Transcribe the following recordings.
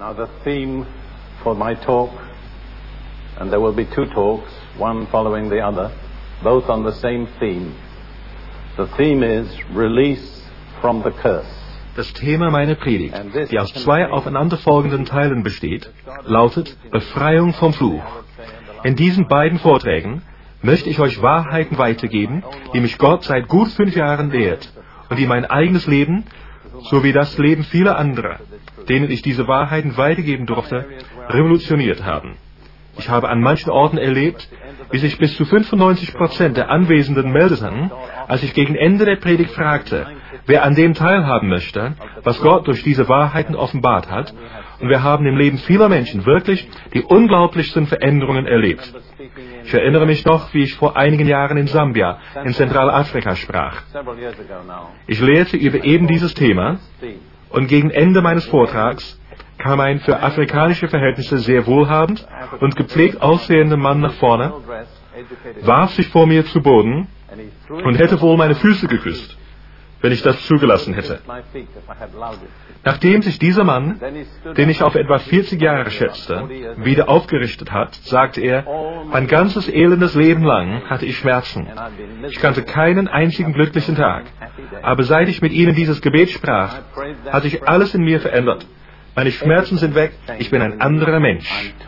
Now the theme for my talk, and there will be two talks, one following the other, both on the same theme. The theme is Release from the Curse. Das Thema meiner Predigt, die aus zwei aufeinanderfolgenden Teilen besteht, lautet Befreiung vom Fluch. In diesen beiden Vorträgen möchte ich euch Wahrheiten weitergeben, die mich Gott seit gut 5 Jahren lehrt und die mein eigenes Leben sowie das Leben vieler anderer, denen ich diese Wahrheiten weitergeben durfte, revolutioniert haben. Ich habe an manchen Orten erlebt, wie sich bis zu 95% der Anwesenden meldeten, als ich gegen Ende der Predigt fragte, wer an dem teilhaben möchte, was Gott durch diese Wahrheiten offenbart hat. Und wir haben im Leben vieler Menschen wirklich die unglaublichsten Veränderungen erlebt. Ich erinnere mich noch, wie ich vor einigen Jahren in Sambia, in Zentralafrika sprach. Ich lehrte über eben dieses Thema und gegen Ende meines Vortrags kam ein für afrikanische Verhältnisse sehr wohlhabend und gepflegt aussehender Mann nach vorne, warf sich vor mir zu Boden und hätte wohl meine Füße geküsst, wenn ich das zugelassen hätte. Nachdem sich dieser Mann, den ich auf etwa 40 Jahre schätzte, wieder aufgerichtet hat, sagte er, mein ganzes elendes Leben lang hatte ich Schmerzen. Ich kannte keinen einzigen glücklichen Tag. Aber seit ich mit Ihnen dieses Gebet sprach, hat sich alles in mir verändert. Meine Schmerzen sind weg, ich bin ein anderer Mensch.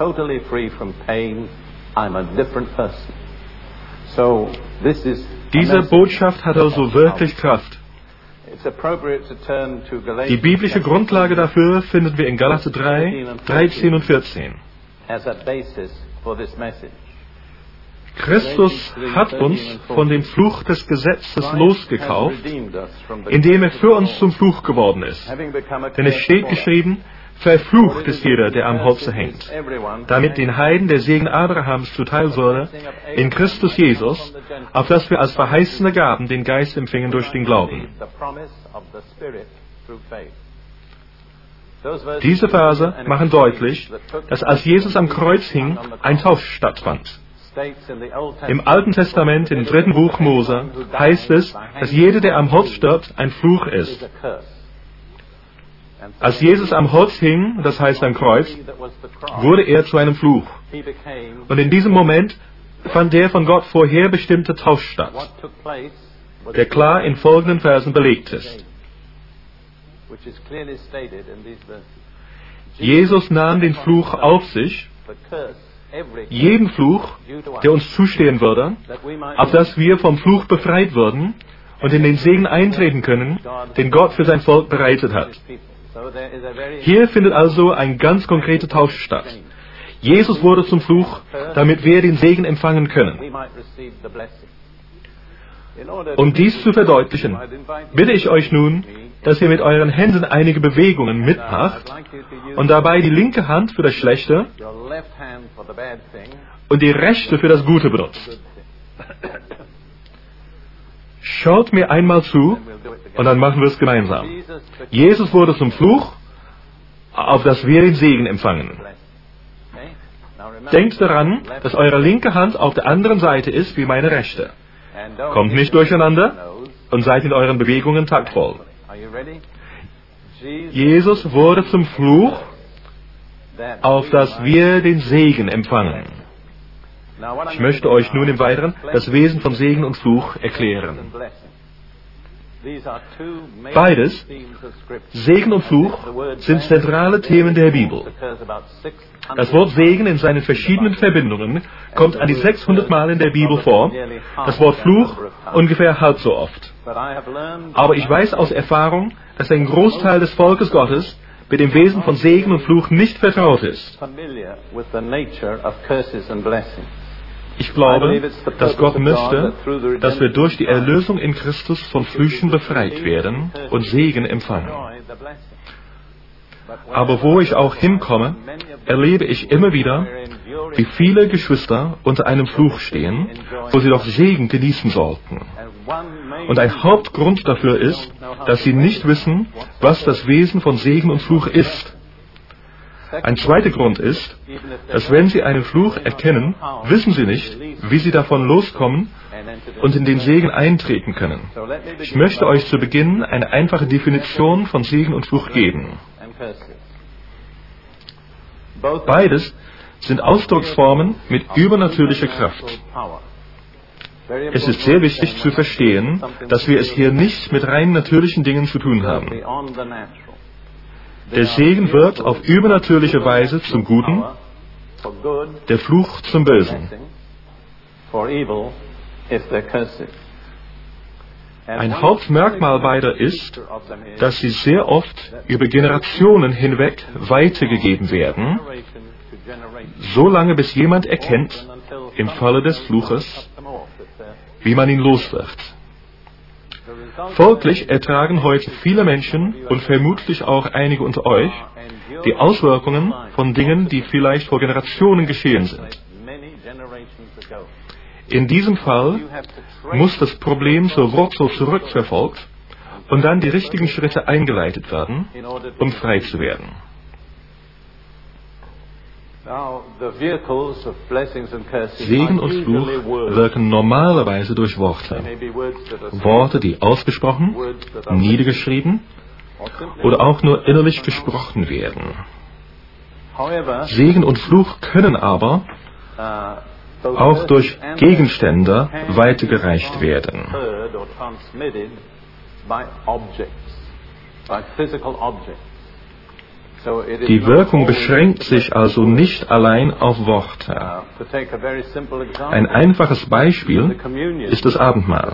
Diese Botschaft hat also wirklich Kraft. Die biblische Grundlage dafür finden wir in Galater 3, 13 und 14. Christus hat uns von dem Fluch des Gesetzes losgekauft, indem er für uns zum Fluch geworden ist. Denn es steht geschrieben, verflucht ist jeder, der am Holze hängt, damit den Heiden der Segen Abrahams zuteil wurde, in Christus Jesus, auf dass wir als verheißene Gaben den Geist empfingen durch den Glauben. Diese Verse machen deutlich, dass als Jesus am Kreuz hing, ein Tausch stattfand. Im Alten Testament, im 3. Buch Mose, heißt es, dass jeder, der am Holz stirbt, ein Fluch ist. Als Jesus am Holz hing, das heißt am Kreuz, wurde er zu einem Fluch. Und in diesem Moment fand der von Gott vorherbestimmte Tausch statt, der klar in folgenden Versen belegt ist. Jesus nahm den Fluch auf sich, jeden Fluch, der uns zustehen würde, auf dass wir vom Fluch befreit würden und in den Segen eintreten können, den Gott für sein Volk bereitet hat. Hier findet also ein ganz konkreter Tausch statt. Jesus wurde zum Fluch, damit wir den Segen empfangen können. Um dies zu verdeutlichen, bitte ich euch nun, dass ihr mit euren Händen einige Bewegungen mitmacht und dabei die linke Hand für das Schlechte und die rechte für das Gute benutzt. Schaut mir einmal zu und dann machen wir es gemeinsam. Jesus wurde zum Fluch, auf dass wir den Segen empfangen. Denkt daran, dass eure linke Hand auf der anderen Seite ist wie meine rechte. Kommt nicht durcheinander und seid in euren Bewegungen taktvoll. Jesus wurde zum Fluch, auf dass wir den Segen empfangen. Ich möchte euch nun im Weiteren das Wesen von Segen und Fluch erklären. Beides, Segen und Fluch, sind zentrale Themen der Bibel. Das Wort Segen in seinen verschiedenen Verbindungen kommt an die 600 Mal in der Bibel vor, das Wort Fluch ungefähr halb so oft. Aber ich weiß aus Erfahrung, dass ein Großteil des Volkes Gottes mit dem Wesen von Segen und Fluch nicht vertraut ist. Ich glaube, dass Gott möchte, dass wir durch die Erlösung in Christus von Flüchen befreit werden und Segen empfangen. Aber wo ich auch hinkomme, erlebe ich immer wieder, wie viele Geschwister unter einem Fluch stehen, wo sie doch Segen genießen sollten. Und ein Hauptgrund dafür ist, dass sie nicht wissen, was das Wesen von Segen und Fluch ist. Ein zweiter Grund ist, dass wenn sie einen Fluch erkennen, wissen sie nicht, wie sie davon loskommen und in den Segen eintreten können. Ich möchte euch zu Beginn eine einfache Definition von Segen und Fluch geben. Beides sind Ausdrucksformen mit übernatürlicher Kraft. Es ist sehr wichtig zu verstehen, dass wir es hier nicht mit rein natürlichen Dingen zu tun haben. Der Segen wird auf übernatürliche Weise zum Guten, der Fluch zum Bösen. Ein Hauptmerkmal beider ist, dass sie sehr oft über Generationen hinweg weitergegeben werden, solange bis jemand erkennt, im Falle des Fluches, wie man ihn los wird. Folglich ertragen heute viele Menschen und vermutlich auch einige unter euch die Auswirkungen von Dingen, die vielleicht vor Generationen geschehen sind. In diesem Fall muss das Problem zur Wurzel zurückverfolgt und dann die richtigen Schritte eingeleitet werden, um frei zu werden. Segen und Fluch wirken normalerweise durch Worte. Worte, die ausgesprochen, niedergeschrieben oder auch nur innerlich gesprochen werden. Segen und Fluch können aber auch durch Gegenstände weitergereicht werden. Die Wirkung beschränkt sich also nicht allein auf Worte. Ein einfaches Beispiel ist das Abendmahl.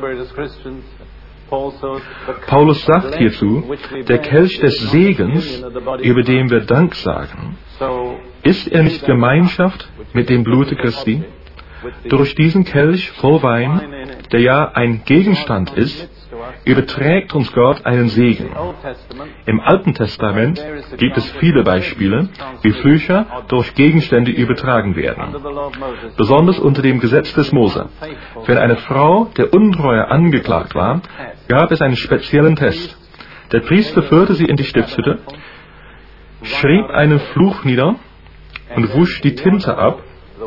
Paulus sagt hierzu, der Kelch des Segens, über den wir Dank sagen, ist er nicht Gemeinschaft mit dem Blute Christi? Durch diesen Kelch voll Wein, der ja ein Gegenstand ist, überträgt uns Gott einen Segen. Im Alten Testament gibt es viele Beispiele, wie Flüche durch Gegenstände übertragen werden. Besonders unter dem Gesetz des Mose. Wenn eine Frau der Untreue angeklagt war, gab es einen speziellen Test. Der Priester führte sie in die Stiftshütte, schrieb einen Fluch nieder und wusch die Tinte ab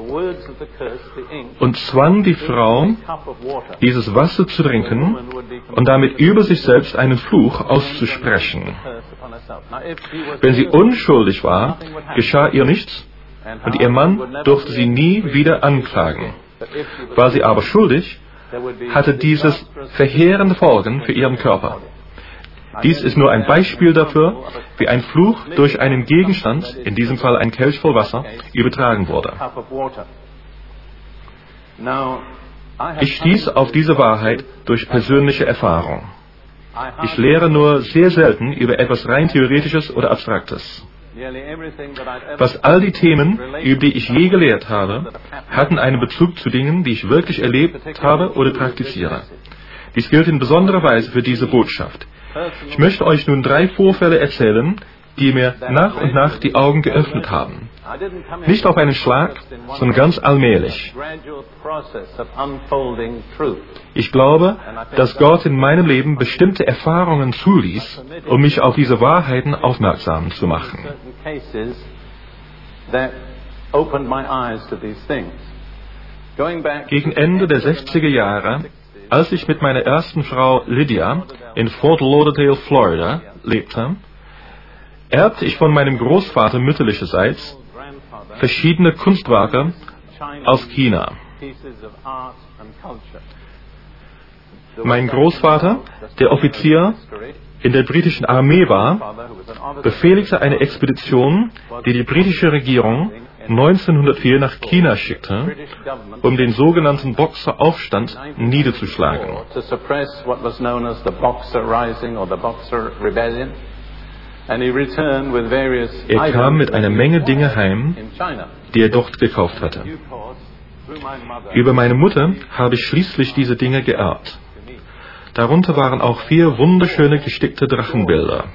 und zwang die Frau, dieses Wasser zu trinken und damit über sich selbst einen Fluch auszusprechen. Wenn sie unschuldig war, geschah ihr nichts und ihr Mann durfte sie nie wieder anklagen. War sie aber schuldig, hatte dieses verheerende Folgen für ihren Körper. Dies ist nur ein Beispiel dafür, wie ein Fluch durch einen Gegenstand, in diesem Fall ein Kelch voll Wasser, übertragen wurde. Ich stieß auf diese Wahrheit durch persönliche Erfahrung. Ich lehre nur sehr selten über etwas rein Theoretisches oder Abstraktes. Fast all die Themen, über die ich je gelehrt habe, hatten einen Bezug zu Dingen, die ich wirklich erlebt habe oder praktiziere. Dies gilt in besonderer Weise für diese Botschaft. Ich möchte euch nun 3 Vorfälle erzählen, die mir nach und nach die Augen geöffnet haben. Nicht auf einen Schlag, sondern ganz allmählich. Ich glaube, dass Gott in meinem Leben bestimmte Erfahrungen zuließ, um mich auf diese Wahrheiten aufmerksam zu machen. Gegen Ende der 60er Jahre, als ich mit meiner ersten Frau Lydia in Fort Lauderdale, Florida, lebte, erbte ich von meinem Großvater mütterlicherseits verschiedene Kunstwerke aus China. Mein Großvater, der Offizier in der britischen Armee war, befehligte eine Expedition, die die britische Regierung 1904 nach China schickte, um den sogenannten Boxeraufstand niederzuschlagen. Er kam mit einer Menge Dinge heim, die er dort gekauft hatte. Über meine Mutter habe ich schließlich diese Dinge geerbt. Darunter waren auch 4 wunderschöne gestickte Drachenbilder.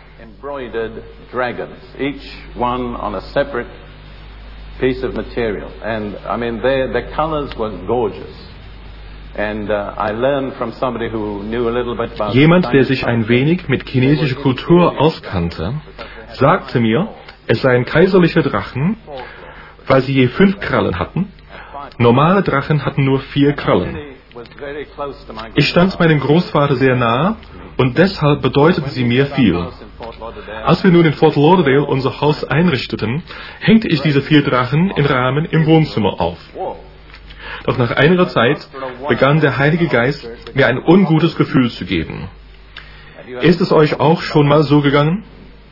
Piece of material, and I mean the colors were gorgeous. And I learned from somebody who knew a little bit about. Jemand, der sich ein wenig mit chinesischer Kultur auskannte, sagte mir, es seien kaiserliche Drachen, weil sie je 5 Krallen hatten. Normale Drachen hatten nur 4 Krallen. Ich stand meinem Großvater sehr nahe und deshalb bedeuteten sie mir viel. Als wir nun in Fort Lauderdale unser Haus einrichteten, hängte ich diese 4 Drachen in Rahmen im Wohnzimmer auf. Doch nach einiger Zeit begann der Heilige Geist mir ein ungutes Gefühl zu geben. Ist es euch auch schon mal so gegangen?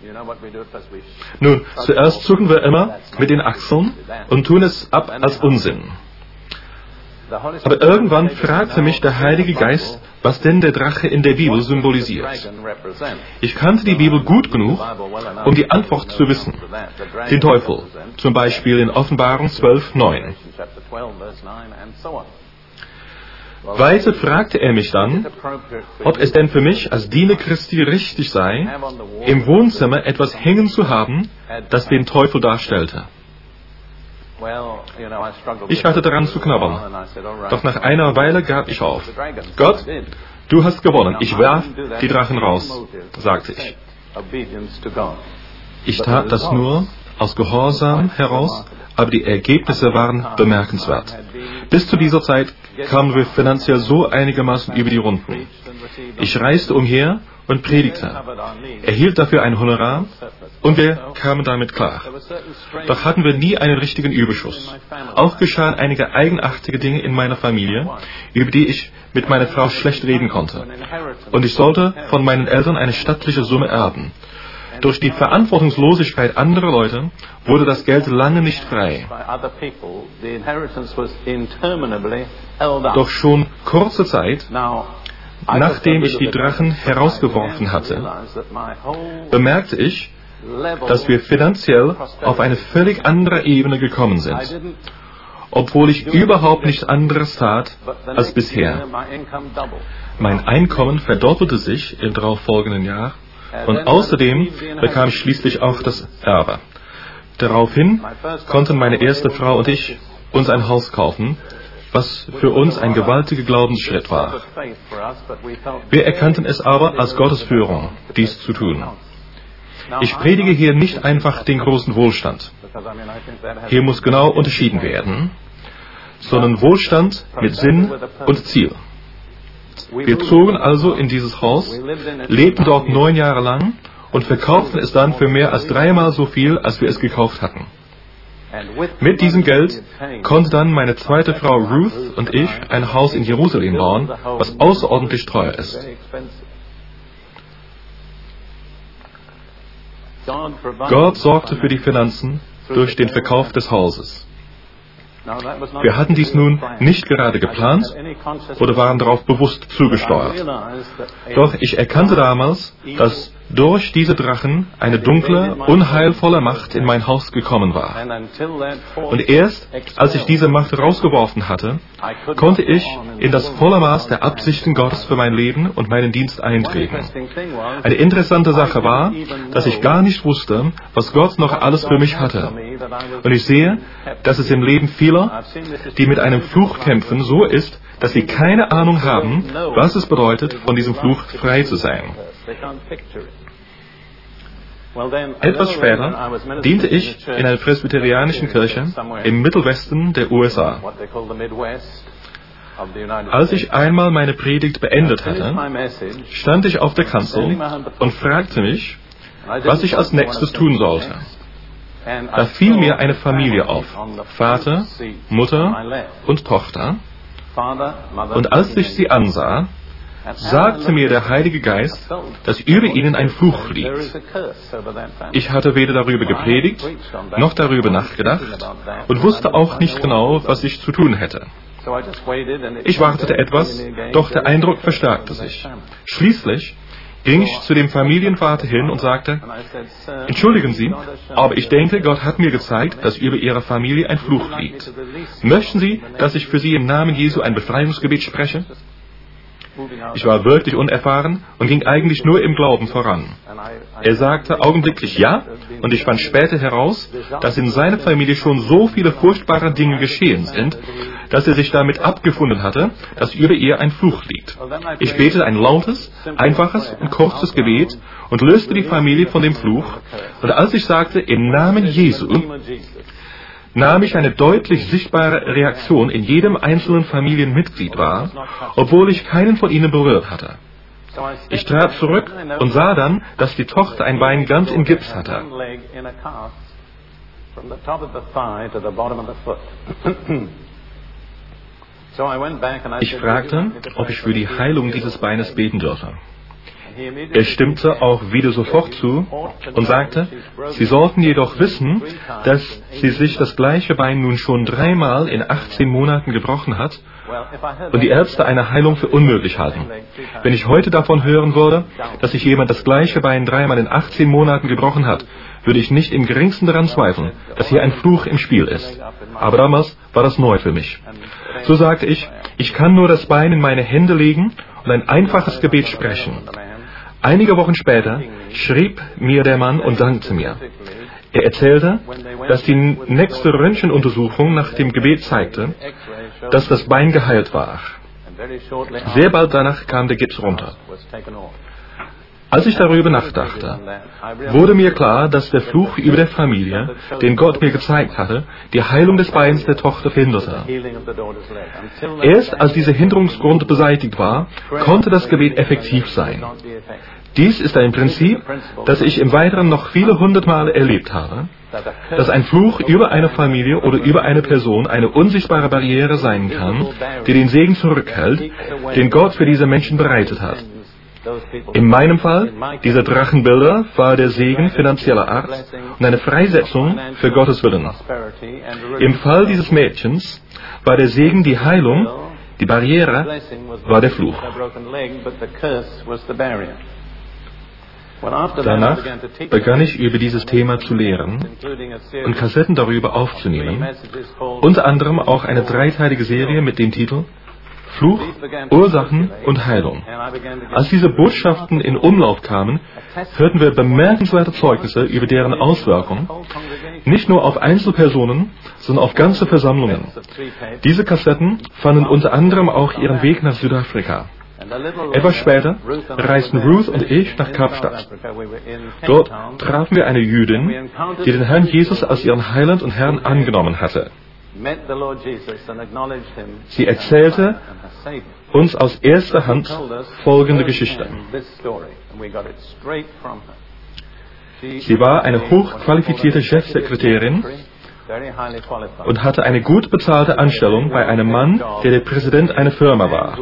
Nun, zuerst zucken wir immer mit den Achseln und tun es ab als Unsinn. Aber irgendwann fragte mich der Heilige Geist, was denn der Drache in der Bibel symbolisiert. Ich kannte die Bibel gut genug, um die Antwort zu wissen. Den Teufel, zum Beispiel in Offenbarung 12,9. Weiter fragte er mich dann, ob es denn für mich als Diener Christi richtig sei, im Wohnzimmer etwas hängen zu haben, das den Teufel darstellte. Ich hatte daran zu knabbern, doch nach einer Weile gab ich auf. Gott, du hast gewonnen, ich werf die Drachen raus, sagte ich. Ich tat das nur aus Gehorsam heraus, aber die Ergebnisse waren bemerkenswert. Bis zu dieser Zeit kamen wir finanziell so einigermaßen über die Runden. Ich reiste umher und predigte, erhielt dafür ein Honorar und wir kamen damit klar. Doch hatten wir nie einen richtigen Überschuss. Auch geschahen einige eigenartige Dinge in meiner Familie, über die ich mit meiner Frau schlecht reden konnte. Und ich sollte von meinen Eltern eine stattliche Summe erben. Durch die Verantwortungslosigkeit anderer Leute wurde das Geld lange nicht frei. Doch schon kurze Zeit, nachdem ich die Drachen herausgeworfen hatte, bemerkte ich, dass wir finanziell auf eine völlig andere Ebene gekommen sind, obwohl ich überhaupt nichts anderes tat als bisher. Mein Einkommen verdoppelte sich im darauffolgenden Jahr und außerdem bekam ich schließlich auch das Erbe. Daraufhin konnten meine erste Frau und ich uns ein Haus kaufen, was für uns ein gewaltiger Glaubensschritt war. Wir erkannten es aber als Gottes Führung, dies zu tun. Ich predige hier nicht einfach den großen Wohlstand. Hier muss genau unterschieden werden, sondern Wohlstand mit Sinn und Ziel. Wir zogen also in dieses Haus, lebten dort 9 Jahre lang und verkauften es dann für mehr als 3-mal so viel, als wir es gekauft hatten. Mit diesem Geld konnte dann meine zweite Frau Ruth und ich ein Haus in Jerusalem bauen, was außerordentlich teuer ist. Gott sorgte für die Finanzen durch den Verkauf des Hauses. Wir hatten dies nun nicht gerade geplant oder waren darauf bewusst zugesteuert. Doch ich erkannte damals, dass durch diese Drachen eine dunkle, unheilvolle Macht in mein Haus gekommen war. Und erst als ich diese Macht rausgeworfen hatte, konnte ich in das volle Maß der Absichten Gottes für mein Leben und meinen Dienst eintreten. Eine interessante Sache war, dass ich gar nicht wusste, was Gott noch alles für mich hatte. Und ich sehe, dass es im Leben vieler, die mit einem Fluch kämpfen, so ist, dass sie keine Ahnung haben, was es bedeutet, von diesem Fluch frei zu sein. Etwas später diente ich in einer presbyterianischen Kirche im Mittelwesten der USA. Als ich einmal meine Predigt beendet hatte, stand ich auf der Kanzel und fragte mich, was ich als nächstes tun sollte. Da fiel mir eine Familie auf, Vater, Mutter und Tochter, und als ich sie ansah, sagte mir der Heilige Geist, dass über ihnen ein Fluch liegt. Ich hatte weder darüber gepredigt, noch darüber nachgedacht und wusste auch nicht genau, was ich zu tun hätte. Ich wartete etwas, doch der Eindruck verstärkte sich. Schließlich ging ich zu dem Familienvater hin und sagte, entschuldigen Sie, aber ich denke, Gott hat mir gezeigt, dass über Ihrer Familie ein Fluch liegt. Möchten Sie, dass ich für Sie im Namen Jesu ein Befreiungsgebet spreche? Ich war wirklich unerfahren und ging eigentlich nur im Glauben voran. Er sagte augenblicklich ja, und ich fand später heraus, dass in seiner Familie schon so viele furchtbare Dinge geschehen sind, dass er sich damit abgefunden hatte, dass über ihr ein Fluch liegt. Ich betete ein lautes, einfaches und kurzes Gebet und löste die Familie von dem Fluch, und als ich sagte, im Namen Jesu, nahm ich eine deutlich sichtbare Reaktion in jedem einzelnen Familienmitglied wahr, obwohl ich keinen von ihnen berührt hatte. Ich trat zurück und sah dann, dass die Tochter ein Bein ganz in Gips hatte. Ich fragte, ob ich für die Heilung dieses Beines beten dürfe. Er stimmte auch wieder sofort zu und sagte, Sie sollten jedoch wissen, dass sie sich das gleiche Bein nun schon 3-mal in 18 Monaten gebrochen hat und die Ärzte eine Heilung für unmöglich halten. Wenn ich heute davon hören würde, dass sich jemand das gleiche Bein 3-mal in 18 Monaten gebrochen hat, würde ich nicht im geringsten daran zweifeln, dass hier ein Fluch im Spiel ist. Aber damals war das neu für mich. So sagte ich, ich kann nur das Bein in meine Hände legen und ein einfaches Gebet sprechen. Einige Wochen später schrieb mir der Mann und dankte mir. Er erzählte, dass die nächste Röntgenuntersuchung nach dem Gebet zeigte, dass das Bein geheilt war. Sehr bald danach kam der Gips runter. Als ich darüber nachdachte, wurde mir klar, dass der Fluch über der Familie, den Gott mir gezeigt hatte, die Heilung des Beins der Tochter verhinderte. Erst als dieser Hinderungsgrund beseitigt war, konnte das Gebet effektiv sein. Dies ist ein Prinzip, das ich im Weiteren noch viele 100 Male erlebt habe, dass ein Fluch über eine Familie oder über eine Person eine unsichtbare Barriere sein kann, die den Segen zurückhält, den Gott für diese Menschen bereitet hat. In meinem Fall, diese Drachenbilder, war der Segen finanzieller Art und eine Freisetzung für Gottes Willen. Im Fall dieses Mädchens war der Segen die Heilung, die Barriere war der Fluch. Danach begann ich über dieses Thema zu lehren und Kassetten darüber aufzunehmen, unter anderem auch eine 3-teilige Serie mit dem Titel Fluch, Ursachen und Heilung. Als diese Botschaften in Umlauf kamen, hörten wir bemerkenswerte Zeugnisse über deren Auswirkungen, nicht nur auf Einzelpersonen, sondern auf ganze Versammlungen. Diese Kassetten fanden unter anderem auch ihren Weg nach Südafrika. Etwas später reisten Ruth und ich nach Kapstadt. Dort trafen wir eine Jüdin, die den Herrn Jesus als ihren Heiland und Herrn angenommen hatte. Sie erzählte uns aus erster Hand folgende Geschichte. Sie war eine hochqualifizierte Chefsekretärin und hatte eine gut bezahlte Anstellung bei einem Mann, der Präsident einer Firma war.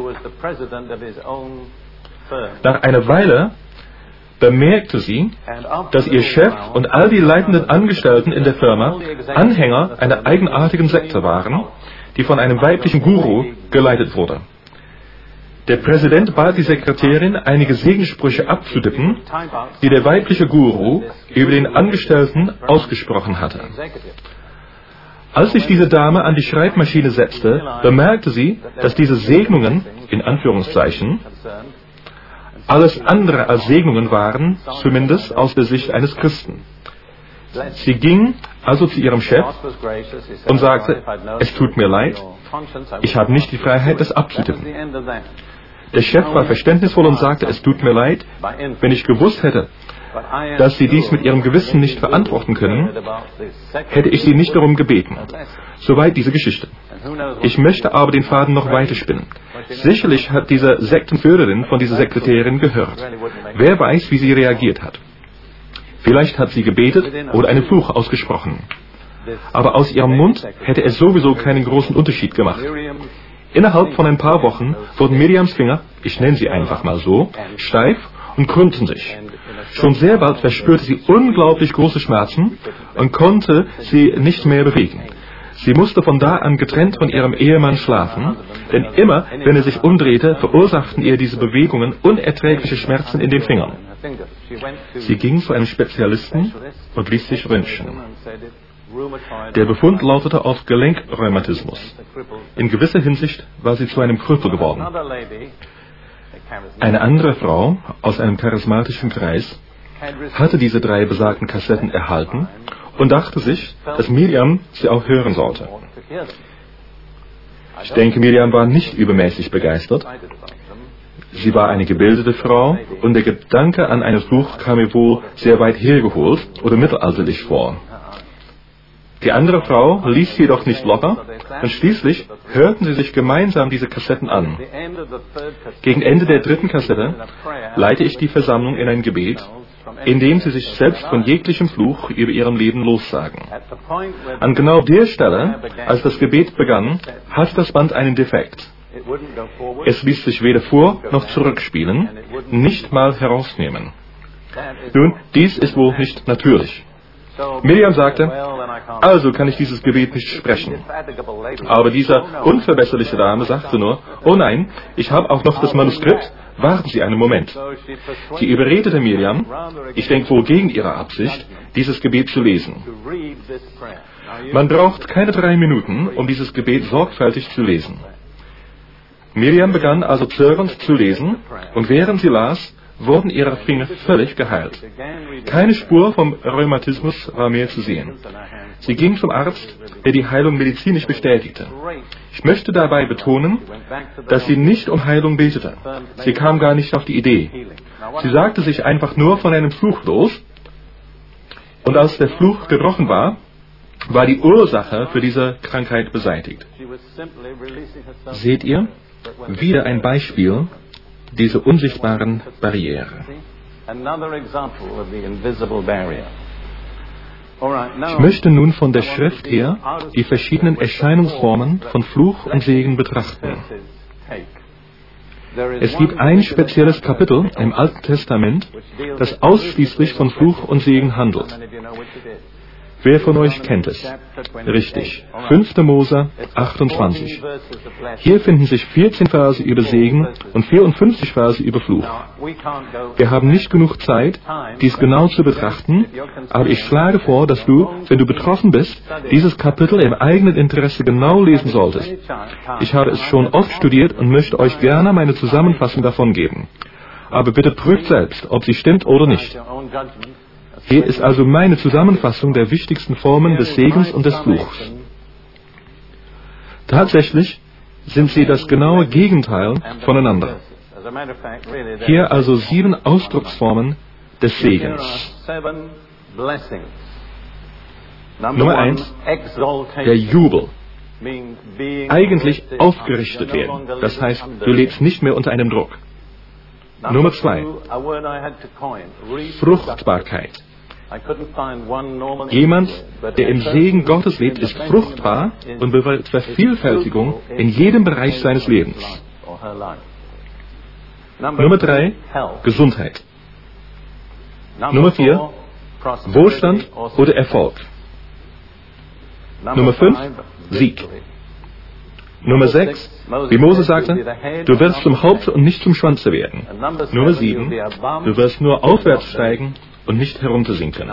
Nach einer Weile bemerkte sie, dass ihr Chef und all die leitenden Angestellten in der Firma Anhänger einer eigenartigen Sekte waren, die von einem weiblichen Guru geleitet wurde. Der Präsident bat die Sekretärin, einige Segenssprüche abzutippen, die der weibliche Guru über den Angestellten ausgesprochen hatte. Als sich diese Dame an die Schreibmaschine setzte, bemerkte sie, dass diese Segnungen, in Anführungszeichen, alles andere als Segnungen waren, zumindest aus der Sicht eines Christen. Sie ging also zu ihrem Chef und sagte, es tut mir leid, ich habe nicht die Freiheit, das abzutippen. Der Chef war verständnisvoll und sagte, es tut mir leid, wenn ich gewusst hätte, dass Sie dies mit Ihrem Gewissen nicht verantworten können, hätte ich Sie nicht darum gebeten. Soweit diese Geschichte. Ich möchte aber den Faden noch weiterspinnen. Sicherlich hat diese Sektenführerin von dieser Sekretärin gehört. Wer weiß, wie sie reagiert hat. Vielleicht hat sie gebetet oder einen Fluch ausgesprochen. Aber aus ihrem Mund hätte es sowieso keinen großen Unterschied gemacht. Innerhalb von ein paar Wochen wurden Miriams Finger, ich nenne sie einfach mal so, steif und krümmten sich. Schon sehr bald verspürte sie unglaublich große Schmerzen und konnte sie nicht mehr bewegen. Sie musste von da an getrennt von ihrem Ehemann schlafen, denn immer, wenn er sich umdrehte, verursachten ihr diese Bewegungen unerträgliche Schmerzen in den Fingern. Sie ging zu einem Spezialisten und ließ sich röntgen. Der Befund lautete auf Gelenkrheumatismus. In gewisser Hinsicht war sie zu einem Krüppel geworden. Eine andere Frau aus einem charismatischen Kreis hatte diese 3 besagten Kassetten erhalten und dachte sich, dass Miriam sie auch hören sollte. Ich denke, Miriam war nicht übermäßig begeistert. Sie war eine gebildete Frau und der Gedanke an einen Fluch kam ihr wohl sehr weit hergeholt oder mittelalterlich vor. Die andere Frau ließ jedoch nicht locker und schließlich hörten sie sich gemeinsam diese Kassetten an. Gegen Ende der 3. Kassette leite ich die Versammlung in ein Gebet, in dem sie sich selbst von jeglichem Fluch über ihrem Leben lossagen. An genau der Stelle, als das Gebet begann, hat das Band einen Defekt. Es ließ sich weder vor- noch zurückspielen, nicht mal herausnehmen. Nun, dies ist wohl nicht natürlich. Miriam sagte, also kann ich dieses Gebet nicht sprechen. Aber diese unverbesserliche Dame sagte nur, oh nein, ich habe auch noch das Manuskript, warten Sie einen Moment. Sie überredete Miriam, ich denke wohl gegen ihre Absicht, dieses Gebet zu lesen. Man braucht keine 3 Minuten, um dieses Gebet sorgfältig zu lesen. Miriam begann also zögernd zu lesen, und während sie las, wurden ihre Finger völlig geheilt. Keine Spur vom Rheumatismus war mehr zu sehen. Sie ging zum Arzt, der die Heilung medizinisch bestätigte. Ich möchte dabei betonen, dass sie nicht um Heilung betete. Sie kam gar nicht auf die Idee. Sie sagte sich einfach nur von einem Fluch los, und als der Fluch gebrochen war, war die Ursache für diese Krankheit beseitigt. Seht ihr? Wieder ein Beispiel dieser unsichtbaren Barriere. Ich möchte nun von der Schrift her die verschiedenen Erscheinungsformen von Fluch und Segen betrachten. Es gibt ein spezielles Kapitel im Alten Testament, das ausschließlich von Fluch und Segen handelt. Wer von euch kennt es? Richtig. 5. Mose 28. Hier finden sich 14 Verse über Segen und 54 Verse über Fluch. Wir haben nicht genug Zeit, dies genau zu betrachten, aber ich schlage vor, dass du, wenn du betroffen bist, dieses Kapitel im eigenen Interesse genau lesen solltest. Ich habe es schon oft studiert und möchte euch gerne meine Zusammenfassung davon geben. Aber bitte prüft selbst, ob sie stimmt oder nicht. Hier ist also meine Zusammenfassung der wichtigsten Formen des Segens und des Fluchs. Tatsächlich sind sie das genaue Gegenteil voneinander. Hier also 7 Ausdrucksformen des Segens. Nummer 1, der Jubel. Eigentlich aufgerichtet werden. Das heißt, du lebst nicht mehr unter einem Druck. Nummer 2, Fruchtbarkeit. Jemand, der im Segen Gottes lebt, ist fruchtbar und bewirkt Vervielfältigung in jedem Bereich seines Lebens. Nummer 3, Gesundheit. Nummer 4, Wohlstand oder Erfolg. Nummer 5, Sieg. Nummer 6, wie Mose sagte, du wirst zum Haupt und nicht zum Schwanze werden. Nummer 7, du wirst nur aufwärts steigen und nicht heruntersinken.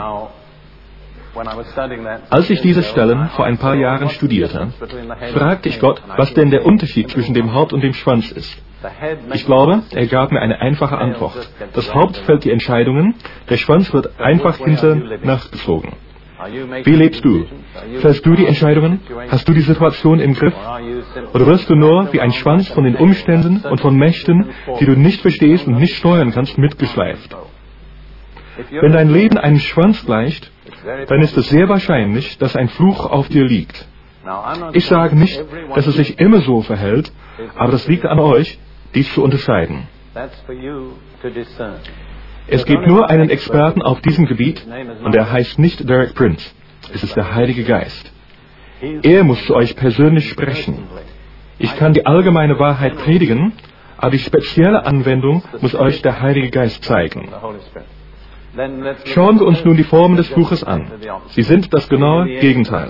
Als ich diese Stellen vor ein paar Jahren studierte, fragte ich Gott, was denn der Unterschied zwischen dem Haupt und dem Schwanz ist. Ich glaube, er gab mir eine einfache Antwort. Das Haupt fällt die Entscheidungen, der Schwanz wird einfach hinter nachgezogen. Wie lebst du? Fällst du die Entscheidungen? Hast du die Situation im Griff? Oder wirst du nur wie ein Schwanz von den Umständen und von Mächten, die du nicht verstehst und nicht steuern kannst, mitgeschleift? Wenn dein Leben einem Schwanz gleicht, dann ist es sehr wahrscheinlich, dass ein Fluch auf dir liegt. Ich sage nicht, dass es sich immer so verhält, aber das liegt an euch, dies zu unterscheiden. Es gibt nur einen Experten auf diesem Gebiet und er heißt nicht Derek Prince. Es ist der Heilige Geist. Er muss zu euch persönlich sprechen. Ich kann die allgemeine Wahrheit predigen, aber die spezielle Anwendung muss euch der Heilige Geist zeigen. Schauen wir uns nun die Formen des Fluches an. Sie sind das genaue Gegenteil.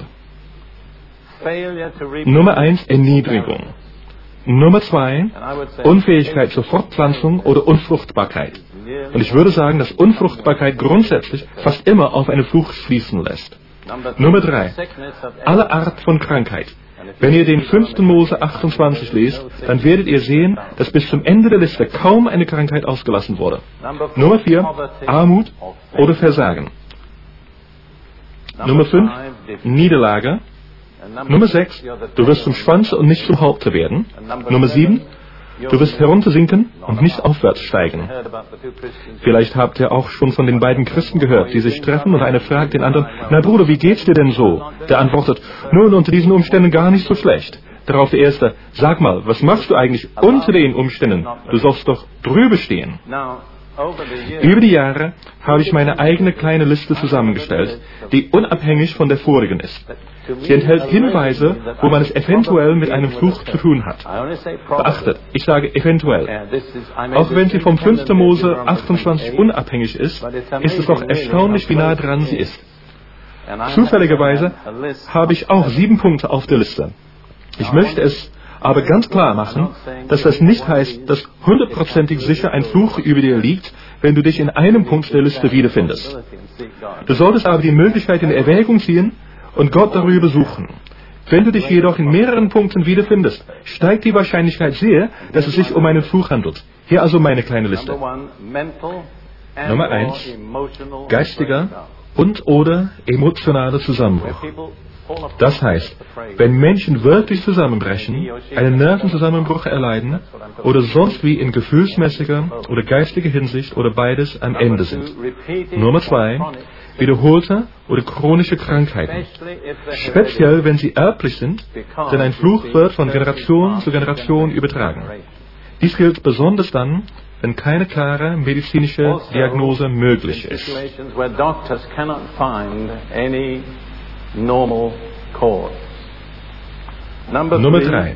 Nummer 1, Erniedrigung. Nummer 2, Unfähigkeit zur Fortpflanzung oder Unfruchtbarkeit. Und ich würde sagen, dass Unfruchtbarkeit grundsätzlich fast immer auf einen Fluch schließen lässt. Nummer 3, alle Art von Krankheit. Wenn ihr den 5. Mose 28 lest, dann werdet ihr sehen, dass bis zum Ende der Liste kaum eine Krankheit ausgelassen wurde. Nummer 4, Armut oder Versagen. Nummer 5, Niederlage. Nummer 6, du wirst zum Schwanz und nicht zum Haupte werden. Nummer 7, Du wirst heruntersinken und nicht aufwärts steigen. Vielleicht habt ihr auch schon von den beiden Christen gehört, die sich treffen und einer fragt den anderen, na Bruder, wie geht's dir denn so? Der antwortet, nun, unter diesen Umständen gar nicht so schlecht. Darauf der Erste, sag mal, was machst du eigentlich unter den Umständen? Du sollst doch drüber stehen. Über die Jahre habe ich meine eigene kleine Liste zusammengestellt, die unabhängig von der vorigen ist. Sie enthält Hinweise, wo man es eventuell mit einem Fluch zu tun hat. Beachtet, ich sage eventuell. Auch wenn sie vom 5. Mose 28 unabhängig ist, ist es doch erstaunlich, wie nah dran sie ist. Zufälligerweise habe ich auch 7 Punkte auf der Liste. Ich möchte es aber ganz klar machen, dass das nicht heißt, dass 100%ig sicher ein Fluch über dir liegt, wenn du dich in einem Punkt der Liste wiederfindest. Du solltest aber die Möglichkeit in Erwägung ziehen und Gott darüber suchen. Wenn du dich jedoch in mehreren Punkten wiederfindest, steigt die Wahrscheinlichkeit sehr, dass es sich um einen Fluch handelt. Hier also meine kleine Liste. Nummer 1. Geistiger und/oder emotionaler Zusammenbruch. Das heißt, wenn Menschen wirklich zusammenbrechen, einen Nervenzusammenbruch erleiden oder sonst wie in gefühlsmäßiger oder geistiger Hinsicht oder beides am Ende sind. Nummer 2. Wiederholte oder chronische Krankheiten. Speziell, wenn sie erblich sind, denn ein Fluch wird von Generation zu Generation übertragen. Dies gilt besonders dann, wenn keine klare medizinische Diagnose möglich ist. Nummer 3.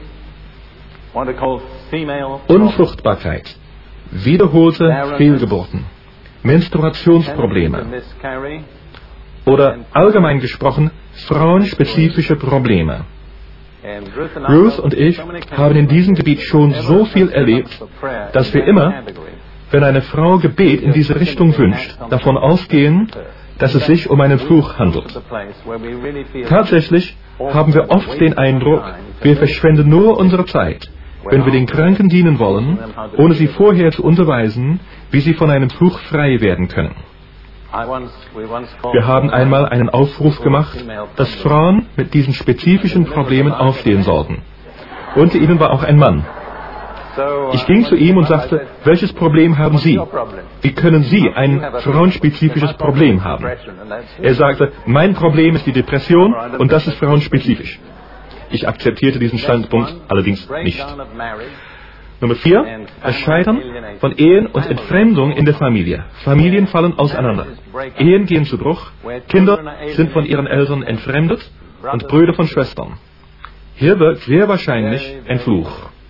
Unfruchtbarkeit, wiederholte Fehlgeburten, Menstruationsprobleme oder allgemein gesprochen frauenspezifische Probleme. Ruth und ich haben in diesem Gebiet schon so viel erlebt, dass wir immer, wenn eine Frau Gebet in diese Richtung wünscht, davon ausgehen, dass es sich um einen Fluch handelt. Tatsächlich haben wir oft den Eindruck, wir verschwenden nur unsere Zeit, wenn wir den Kranken dienen wollen, ohne sie vorher zu unterweisen, wie sie von einem Fluch frei werden können. Wir haben einmal einen Aufruf gemacht, dass Frauen mit diesen spezifischen Problemen aufstehen sollten. Unter ihnen war auch ein Mann. Ich ging zu ihm und sagte, welches Problem haben Sie? Wie können Sie ein frauenspezifisches Problem haben? Er sagte, mein Problem ist die Depression und das ist frauenspezifisch. Ich akzeptierte diesen Standpunkt allerdings nicht. Nummer 4. Das Scheitern von Ehen und Entfremdung in der Familie. Familien fallen auseinander. Ehen gehen zu Bruch. Kinder sind von ihren Eltern entfremdet und Brüder von Schwestern. Hier wirkt sehr wahrscheinlich ein Fluch.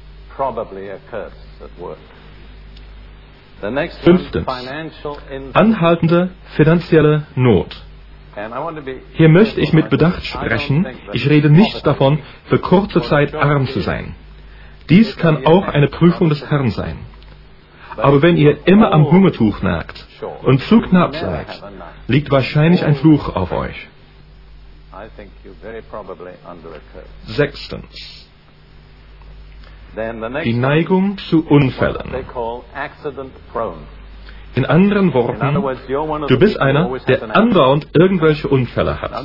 5. Anhaltende finanzielle Not. Hier möchte ich mit Bedacht sprechen, ich rede nicht davon, für kurze Zeit arm zu sein. Dies kann auch eine Prüfung des Herrn sein. Aber wenn ihr immer am Hungertuch nagt und zu knapp seid, liegt wahrscheinlich ein Fluch auf euch. 6. Die Neigung zu Unfällen. In anderen Worten, du bist einer, der andauernd irgendwelche Unfälle hat.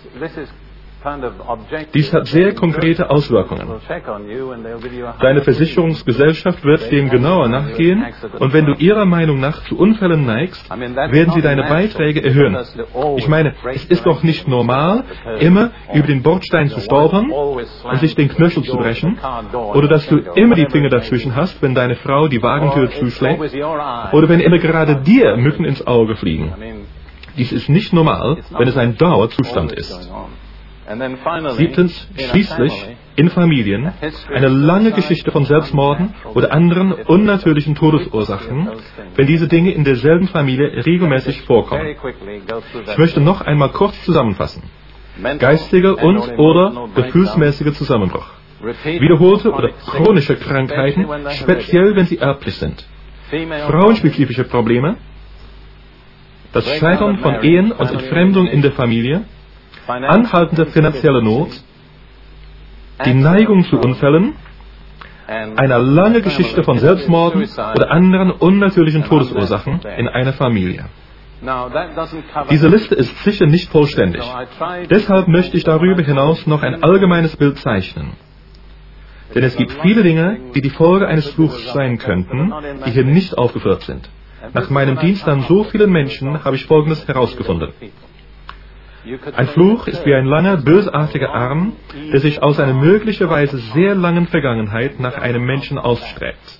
Dies hat sehr konkrete Auswirkungen. Deine Versicherungsgesellschaft wird dem genauer nachgehen und wenn du ihrer Meinung nach zu Unfällen neigst, werden sie deine Beiträge erhöhen. Ich meine, es ist doch nicht normal, immer über den Bordstein zu stolpern und sich den Knöchel zu brechen oder dass du immer die Finger dazwischen hast, wenn deine Frau die Wagentür zuschlägt oder wenn immer gerade dir Mücken ins Auge fliegen. Dies ist nicht normal, wenn es ein Dauerzustand ist. 7. Schließlich in Familien eine lange Geschichte von Selbstmorden oder anderen unnatürlichen Todesursachen, wenn diese Dinge in derselben Familie regelmäßig vorkommen. Ich möchte noch einmal kurz zusammenfassen. Geistiger und/oder gefühlsmäßiger Zusammenbruch. Wiederholte oder chronische Krankheiten, speziell wenn sie erblich sind. Frauenspezifische Probleme. Das Scheitern von Ehen und Entfremdung in der Familie. Anhaltende finanzielle Not, die Neigung zu Unfällen, eine lange Geschichte von Selbstmorden oder anderen unnatürlichen Todesursachen in einer Familie. Diese Liste ist sicher nicht vollständig. Deshalb möchte ich darüber hinaus noch ein allgemeines Bild zeichnen. Denn es gibt viele Dinge, die die Folge eines Fluchs sein könnten, die hier nicht aufgeführt sind. Nach meinem Dienst an so vielen Menschen habe ich Folgendes herausgefunden. Ein Fluch ist wie ein langer, bösartiger Arm, der sich aus einer möglicherweise sehr langen Vergangenheit nach einem Menschen ausstreckt.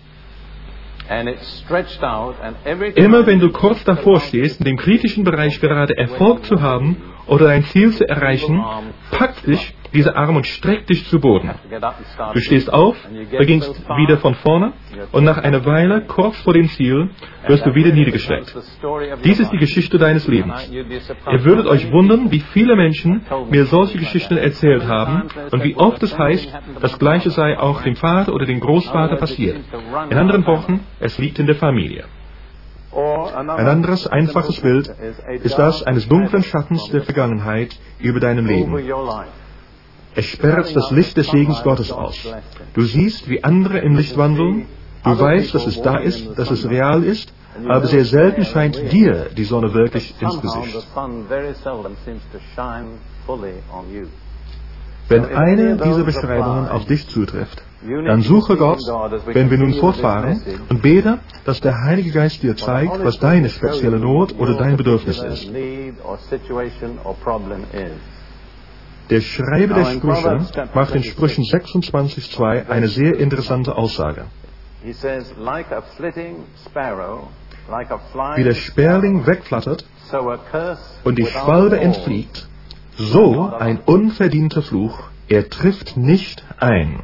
Immer wenn du kurz davor stehst, in dem kritischen Bereich gerade Erfolg zu haben oder dein Ziel zu erreichen, packt dich dieser Arm und streckt dich zu Boden. Du stehst auf, beginnst wieder von vorne und nach einer Weile, kurz vor dem Ziel, wirst du wieder niedergestreckt. Dies ist die Geschichte deines Lebens. Ihr würdet euch wundern, wie viele Menschen mir solche Geschichten erzählt haben und wie oft es heißt, das Gleiche sei auch dem Vater oder dem Großvater passiert. In anderen Worten, es liegt in der Familie. Ein anderes, einfaches Bild ist das eines dunklen Schattens der Vergangenheit über deinem Leben. Es sperrt das Licht des Segens Gottes aus. Du siehst, wie andere im Licht wandeln. Du weißt, dass es da ist, dass es real ist, aber sehr selten scheint dir die Sonne wirklich ins Gesicht. Wenn eine dieser Beschreibungen auf dich zutrifft, dann suche Gott, wenn wir nun fortfahren, und bete, dass der Heilige Geist dir zeigt, was deine spezielle Not oder dein Bedürfnis ist. Der Schreiber der Sprüche macht in Sprüchen 26,2 eine sehr interessante Aussage. Wie der Sperling wegflattert und die Schwalbe entfliegt, so ein unverdienter Fluch, er trifft nicht ein.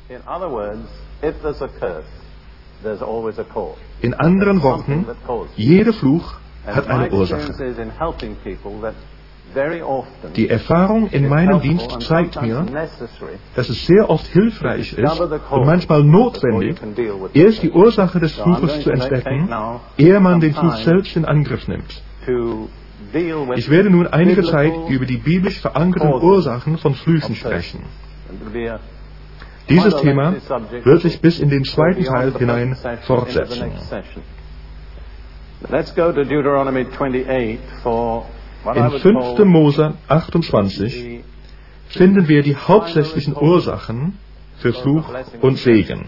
In anderen Worten, jeder Fluch hat eine Ursache. Die Erfahrung in meinem Dienst zeigt mir, dass es sehr oft hilfreich ist und manchmal notwendig, erst die Ursache des Fluches zu entdecken, ehe man den Fluch selbst in Angriff nimmt. Ich werde nun einige Zeit über die biblisch verankerten Ursachen von Flüchen sprechen. Dieses Thema wird sich bis in den zweiten Teil hinein fortsetzen. In 5. Mose 28 finden wir die hauptsächlichen Ursachen für Fluch und Segen.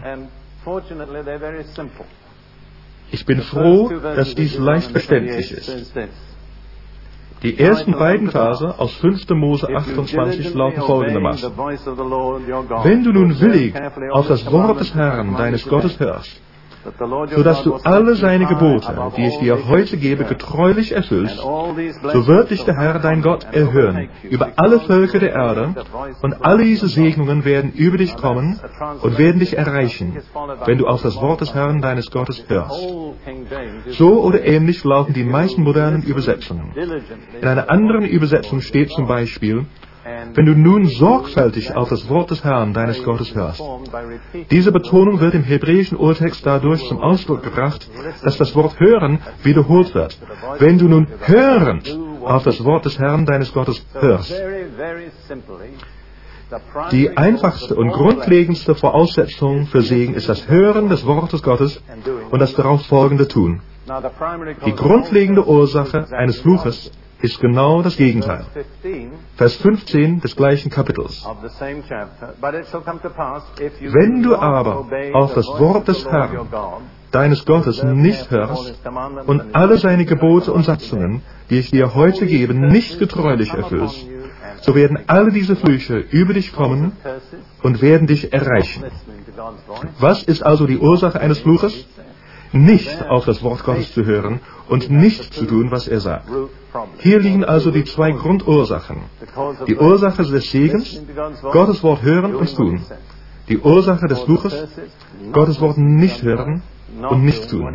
Ich bin froh, dass dies leicht verständlich ist. Die ersten beiden Verse aus 5. Mose 28 lauten folgendermaßen: Wenn du nun willig auf das Wort des Herrn, deines Gottes, hörst, so dass du alle seine Gebote, die ich dir heute gebe, getreulich erfüllst, so wird dich der Herr, dein Gott, erhören über alle Völker der Erde, und alle diese Segnungen werden über dich kommen und werden dich erreichen, wenn du auf das Wort des Herrn, deines Gottes, hörst. So oder ähnlich lauten die meisten modernen Übersetzungen. In einer anderen Übersetzung steht zum Beispiel: Wenn du nun sorgfältig auf das Wort des Herrn, deines Gottes, hörst. Diese Betonung wird im hebräischen Urtext dadurch zum Ausdruck gebracht, dass das Wort hören wiederholt wird. Wenn du nun hörend auf das Wort des Herrn, deines Gottes, hörst. Die einfachste und grundlegendste Voraussetzung für Segen ist das Hören des Wortes Gottes und das darauf folgende Tun. Die grundlegende Ursache eines Fluches ist genau das Gegenteil. Vers 15 des gleichen Kapitels. Wenn du aber auf das Wort des Herrn, deines Gottes, nicht hörst und alle seine Gebote und Satzungen, die ich dir heute gebe, nicht getreulich erfüllst, so werden alle diese Flüche über dich kommen und werden dich erreichen. Was ist also die Ursache eines Fluches? Nicht auf das Wort Gottes zu hören und nicht zu tun, was er sagt. Hier liegen also die zwei Grundursachen. Die Ursache des Segens, Gottes Wort hören und tun. Die Ursache des Fluches, Gottes Wort nicht hören und nicht tun.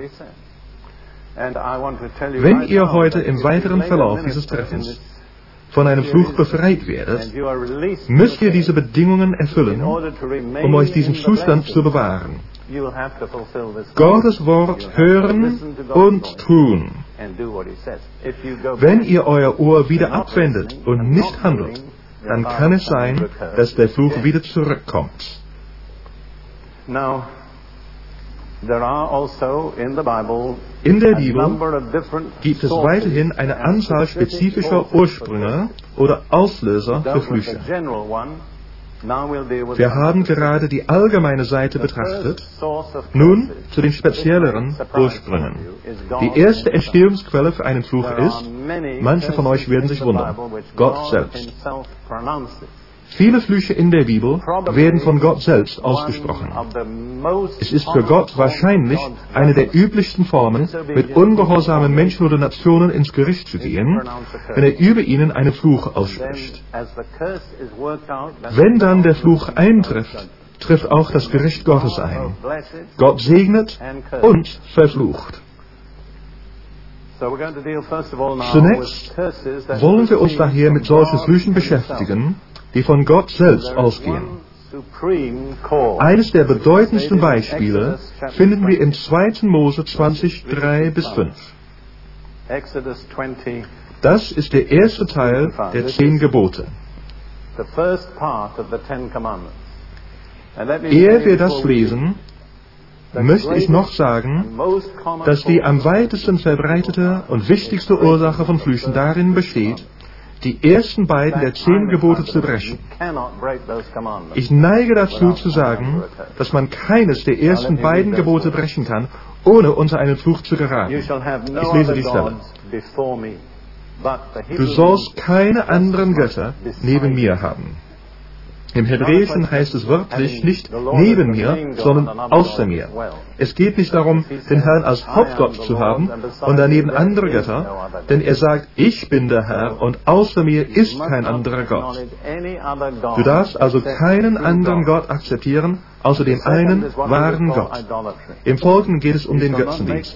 Wenn ihr heute im weiteren Verlauf dieses Treffens von einem Fluch befreit werdet, müsst ihr diese Bedingungen erfüllen, um euch diesen Zustand zu bewahren. Gottes Wort hören und tun. Wenn ihr euer Ohr wieder abwendet und nicht handelt, dann kann es sein, dass der Fluch wieder zurückkommt. In der Bibel gibt es weiterhin eine Anzahl spezifischer Ursprünge oder Auslöser für Flüche. Wir haben gerade die allgemeine Seite betrachtet, nun zu den spezielleren Ursprüngen. Die erste Entstehungsquelle für einen Fluch ist, manche von euch werden sich wundern, Gott selbst. Viele Flüche in der Bibel werden von Gott selbst ausgesprochen. Es ist für Gott wahrscheinlich eine der üblichsten Formen, mit ungehorsamen Menschen oder Nationen ins Gericht zu gehen, wenn er über ihnen einen Fluch ausspricht. Wenn dann der Fluch eintrifft, trifft auch das Gericht Gottes ein. Gott segnet und verflucht. Zunächst wollen wir uns daher mit solchen Flüchen beschäftigen, die von Gott selbst ausgehen. Eines der bedeutendsten Beispiele finden wir im 2. Mose 20, 3-5. Das ist der erste Teil der 10 Gebote. Ehe wir das lesen, möchte ich noch sagen, dass die am weitesten verbreitete und wichtigste Ursache von Flüchen darin besteht, die ersten beiden der 10 Gebote zu brechen. Ich neige dazu zu sagen, dass man keines der ersten beiden Gebote brechen kann, ohne unter einen Fluch zu geraten. Ich lese die Stelle. Du sollst keine anderen Götter neben mir haben. Im Hebräischen heißt es wörtlich nicht neben mir, sondern außer mir. Es geht nicht darum, den Herrn als Hauptgott zu haben und daneben andere Götter, denn er sagt, ich bin der Herr und außer mir ist kein anderer Gott. Du darfst also keinen anderen Gott akzeptieren, außer dem einen wahren Gott. Im Folgenden geht es um den Götzendienst.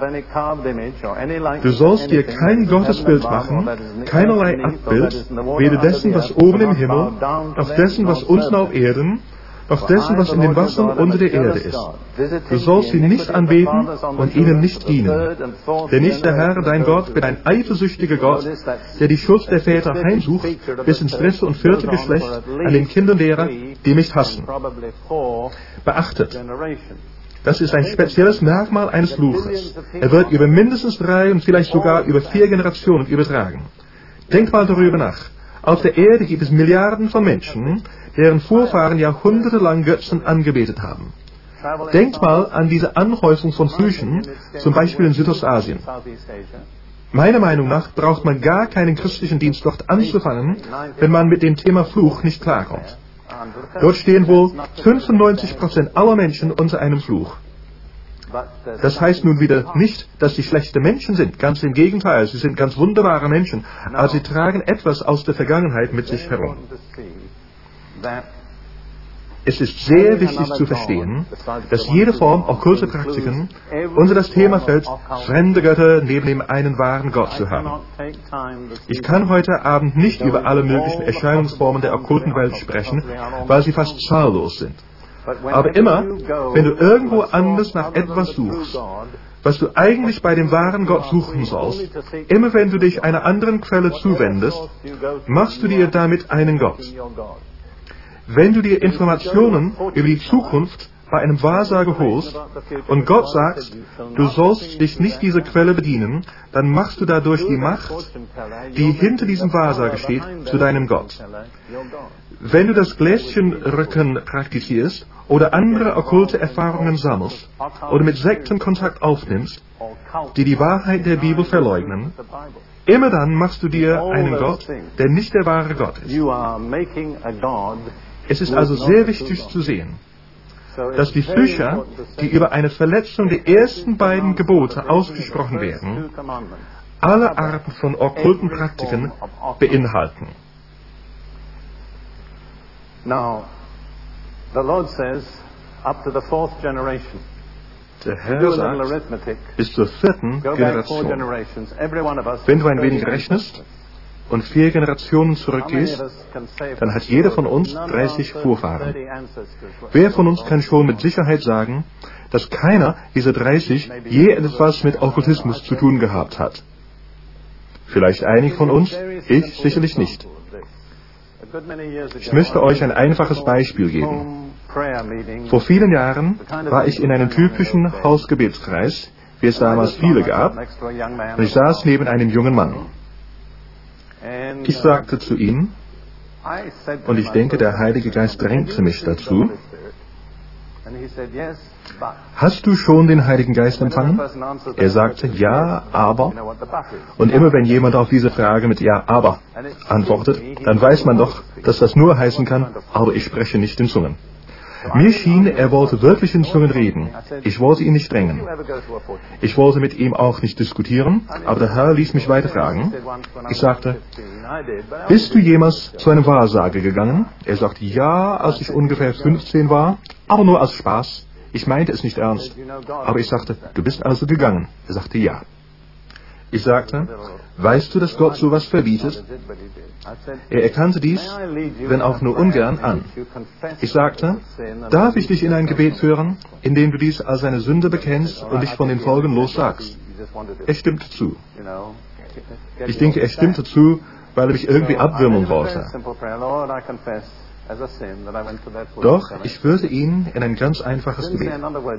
Du sollst dir kein Gottesbild machen, keinerlei Abbild, weder dessen, was oben im Himmel, noch dessen, was unten auf Erden, noch dessen, was in den Wassern unter der Erde ist. Du sollst sie nicht anbeten und ihnen nicht dienen. Denn ich, der Herr, dein Gott, bin ein eifersüchtiger Gott, der die Schuld der Väter heimsucht, bis ins 3. und 4. Geschlecht an den Kindern derer, die mich hassen. Beachtet, das ist ein spezielles Merkmal eines Fluches. Er wird über mindestens 3 und vielleicht sogar über 4 Generationen übertragen. Denkt mal darüber nach. Auf der Erde gibt es Milliarden von Menschen, deren Vorfahren jahrhundertelang Götzen angebetet haben. Denkt mal an diese Anhäufung von Flüchen, zum Beispiel in Südostasien. Meiner Meinung nach braucht man gar keinen christlichen Dienst dort anzufangen, wenn man mit dem Thema Fluch nicht klarkommt. Dort stehen wohl 95% aller Menschen unter einem Fluch. Das heißt nun wieder nicht, dass sie schlechte Menschen sind. Ganz im Gegenteil, sie sind ganz wunderbare Menschen, aber sie tragen etwas aus der Vergangenheit mit sich herum. Es ist sehr wichtig zu verstehen, dass jede Form okkulte Praktiken unter das Thema fällt, fremde Götter neben dem einen wahren Gott zu haben. Ich kann heute Abend nicht über alle möglichen Erscheinungsformen der okkulten Welt sprechen, weil sie fast zahllos sind. Aber immer, wenn du irgendwo anders nach etwas suchst, was du eigentlich bei dem wahren Gott suchen sollst, immer wenn du dich einer anderen Quelle zuwendest, machst du dir damit einen Gott. Wenn du dir Informationen über die Zukunft bei einem Wahrsager holst und Gott sagt, du sollst dich nicht dieser Quelle bedienen, dann machst du dadurch die Macht, die hinter diesem Wahrsager steht, zu deinem Gott. Wenn du das Gläschenrücken praktizierst oder andere okkulte Erfahrungen sammelst oder mit Sekten Kontakt aufnimmst, die die Wahrheit der Bibel verleugnen, immer dann machst du dir einen Gott, der nicht der wahre Gott ist. Es ist also sehr wichtig zu sehen, dass die Flüche, die über eine Verletzung der ersten beiden Gebote ausgesprochen werden, alle Arten von okkulten Praktiken beinhalten. Now, the Lord says, up to the 4th generation. Der Herr sagt, bis zur 4. Generation. Wenn du ein wenig rechnest und 4 Generationen zurückgehst, dann hat jeder von uns 30 Vorfahren. Wer von uns kann schon mit Sicherheit sagen, dass keiner dieser 30 je etwas mit Okkultismus zu tun gehabt hat? Vielleicht einige von uns, ich sicherlich nicht. Ich möchte euch ein einfaches Beispiel geben. Vor vielen Jahren war ich in einem typischen Hausgebetskreis, wie es damals viele gab, und ich saß neben einem jungen Mann. Ich sagte zu ihm, Und ich denke, der Heilige Geist drängte mich dazu. Hast du schon den Heiligen Geist empfangen? Er sagte, ja, aber. Und immer wenn jemand auf diese Frage mit ja, aber antwortet, dann weiß man doch, dass das nur heißen kann, aber ich spreche nicht in Zungen. Mir schien, er wollte wirklich in Zungen reden. Ich wollte ihn nicht drängen. Ich wollte mit ihm auch nicht diskutieren, aber der Herr ließ mich weiter fragen. Ich sagte, bist du jemals zu einem Wahrsager gegangen? Er sagte, ja, als ich ungefähr 15 war, aber nur aus Spaß. Ich meinte es nicht ernst. Aber ich sagte, du bist also gegangen. Er sagte, ja. Ich sagte, weißt du, dass Gott sowas verbietet? Er erkannte dies, wenn auch nur ungern, an. Ich sagte, darf ich dich in ein Gebet führen, in dem du dies als eine Sünde bekennst und dich von den Folgen lossagst? Er stimmte zu. Ich denke, er stimmte zu, weil er mich irgendwie abwürmen wollte. Doch ich führte ihn in ein ganz einfaches Gebet.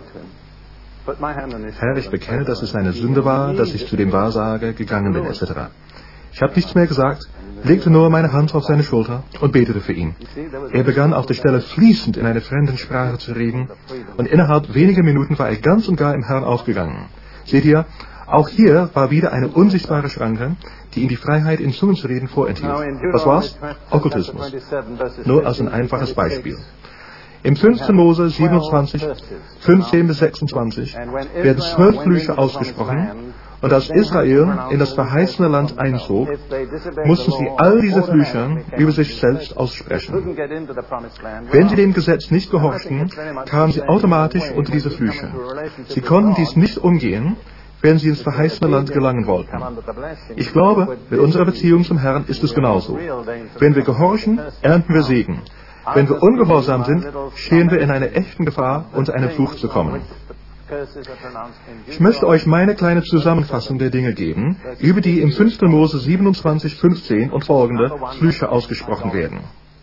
Herr, ich bekenne, dass es eine Sünde war, dass ich zu dem Wahrsager gegangen bin, etc. Ich habe nichts mehr gesagt, legte nur meine Hand auf seine Schulter und betete für ihn. Er begann auf der Stelle fließend in einer fremden Sprache zu reden und innerhalb weniger Minuten war er ganz und gar im Herrn aufgegangen. Seht ihr, auch hier war wieder eine unsichtbare Schranke, die ihm die Freiheit, in Zungen zu reden, vorenthielt. Was war's? Okkultismus. Nur als ein einfaches Beispiel. Im 5. Mose 27, 15 bis 26 werden 12 Flüche ausgesprochen und als Israel in das verheißene Land einzog, mussten sie all diese Flüche über sich selbst aussprechen. Wenn sie dem Gesetz nicht gehorchten, kamen sie automatisch unter diese Flüche. Sie konnten dies nicht umgehen, wenn sie ins verheißene Land gelangen wollten. Ich glaube, mit unserer Beziehung zum Herrn ist es genauso. Wenn wir gehorchen, ernten wir Segen. Wenn wir ungehorsam sind, stehen wir in einer echten Gefahr, unter einen Fluch zu kommen. Ich möchte euch meine kleine Zusammenfassung der Dinge geben, über die im 5. Mose 27, 15 und folgende Flüche ausgesprochen werden.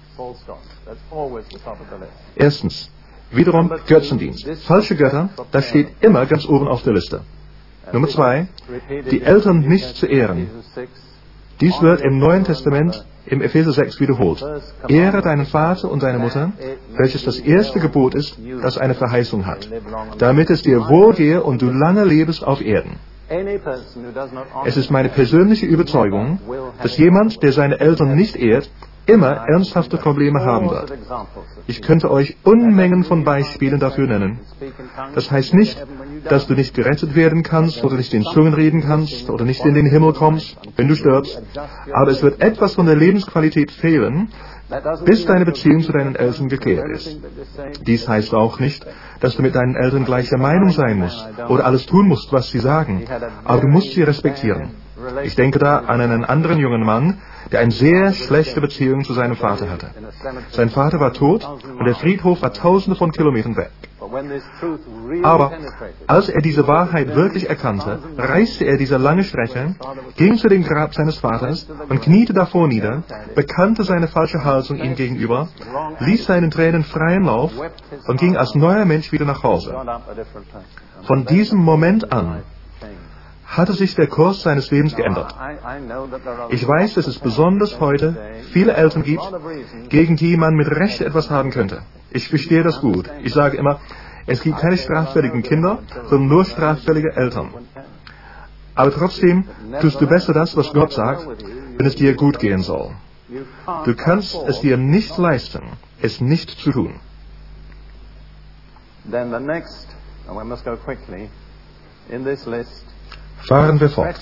Erstens, wiederum Götzendienst. Falsche Götter, das steht immer ganz oben auf der Liste. Nummer 2, die Eltern nicht zu ehren. Dies wird im Neuen Testament im Epheser 6 wiederholt. Ehre deinen Vater und deine Mutter, welches das erste Gebot ist, das eine Verheißung hat, damit es dir wohlgehe und du lange lebst auf Erden. Es ist meine persönliche Überzeugung, dass jemand, der seine Eltern nicht ehrt, immer ernsthafte Probleme haben wird. Ich könnte euch Unmengen von Beispielen dafür nennen. Das heißt nicht, dass du nicht gerettet werden kannst oder nicht in Zungen reden kannst oder nicht in den Himmel kommst, wenn du stirbst. Aber es wird etwas von der Lebensqualität fehlen, bis deine Beziehung zu deinen Eltern geklärt ist. Dies heißt auch nicht, dass du mit deinen Eltern gleicher Meinung sein musst oder alles tun musst, was sie sagen. Aber du musst sie respektieren. Ich denke da an einen anderen jungen Mann, der eine sehr schlechte Beziehung zu seinem Vater hatte. Sein Vater war tot und der Friedhof war tausende von Kilometern weg. Aber als er diese Wahrheit wirklich erkannte, reiste er diese lange Strecke, ging zu dem Grab seines Vaters und kniete davor nieder, bekannte seine falsche Haltung ihm gegenüber, ließ seinen Tränen freien Lauf und ging als neuer Mensch wieder nach Hause. Von diesem Moment an hatte sich der Kurs seines Lebens geändert. Ich weiß, dass es besonders heute viele Eltern gibt, gegen die man mit Recht etwas haben könnte. Ich verstehe das gut. Ich sage immer, es gibt keine straffälligen Kinder, sondern nur straffällige Eltern. Aber trotzdem tust du besser das, was Gott sagt, wenn es dir gut gehen soll. Du kannst es dir nicht leisten, es nicht zu tun. Fahren wir fort.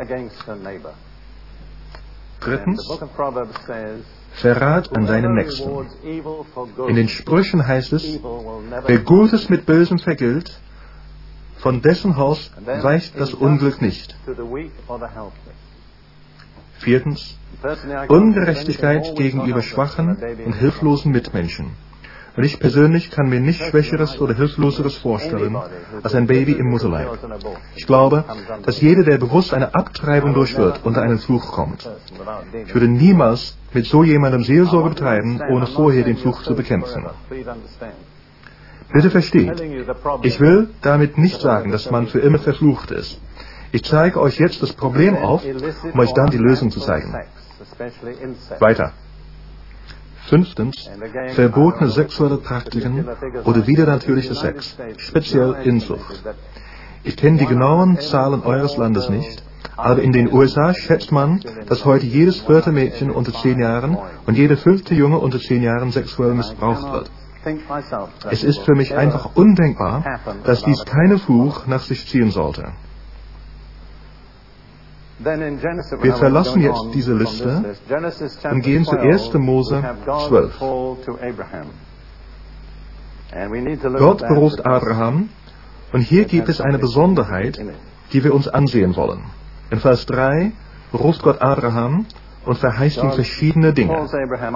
Drittens, Verrat an deinen Nächsten. In den Sprüchen heißt es, wer Gutes mit Bösem vergilt, von dessen Haus weicht das Unglück nicht. Viertens, Ungerechtigkeit gegenüber schwachen und hilflosen Mitmenschen. Und ich persönlich kann mir nichts Schwächeres oder Hilfloseres vorstellen als ein Baby im Mutterleib. Ich glaube, dass jeder, der bewusst eine Abtreibung durchführt, unter einen Fluch kommt. Ich würde niemals mit so jemandem Seelsorge betreiben, ohne vorher den Fluch zu bekämpfen. Bitte versteht, ich will damit nicht sagen, dass man für immer verflucht ist. Ich zeige euch jetzt das Problem auf, um euch dann die Lösung zu zeigen. Weiter. Fünftens, verbotene sexuelle Praktiken oder widernatürlicher Sex, speziell Inzucht. Ich kenne die genauen Zahlen eures Landes nicht, aber in den USA schätzt man, dass heute jedes 4. Mädchen unter 10 Jahren und jeder 5. Junge unter 10 Jahren sexuell missbraucht wird. Es ist für mich einfach undenkbar, dass dies keine Fluch nach sich ziehen sollte. Wir verlassen jetzt diese Liste und gehen zu 1. Mose 12. Gott beruft Abraham, und hier gibt es eine Besonderheit, die wir uns ansehen wollen. In Vers 3 beruft Gott Abraham und verheißt ihm verschiedene Dinge.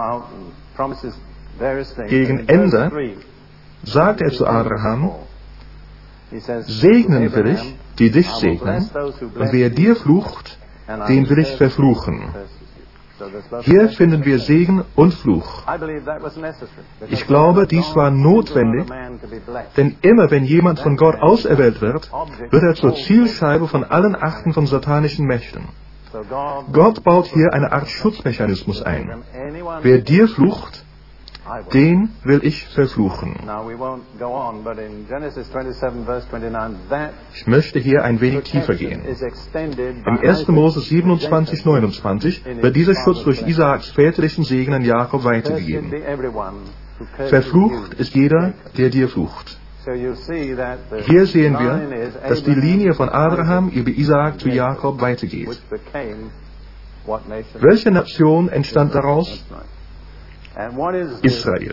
Gegen Ende sagt er zu Abraham: Segnen will ich, die dich segnen, und wer dir flucht, den will ich verfluchen. Hier finden wir Segen und Fluch. Ich glaube, dies war notwendig, denn immer wenn jemand von Gott auserwählt wird, wird er zur Zielscheibe von allen Achten von satanischen Mächten. Gott baut hier eine Art Schutzmechanismus ein. Wer dir flucht, den will ich verfluchen. Ich möchte hier ein wenig tiefer gehen. Im 1. Mose 27, 29 wird dieser Schutz durch Isaaks väterlichen Segen an Jakob weitergegeben. Verflucht ist jeder, der dir flucht. Hier sehen wir, dass die Linie von Abraham über Isaak zu Jakob weitergeht. Welche Nation entstand daraus? Israel.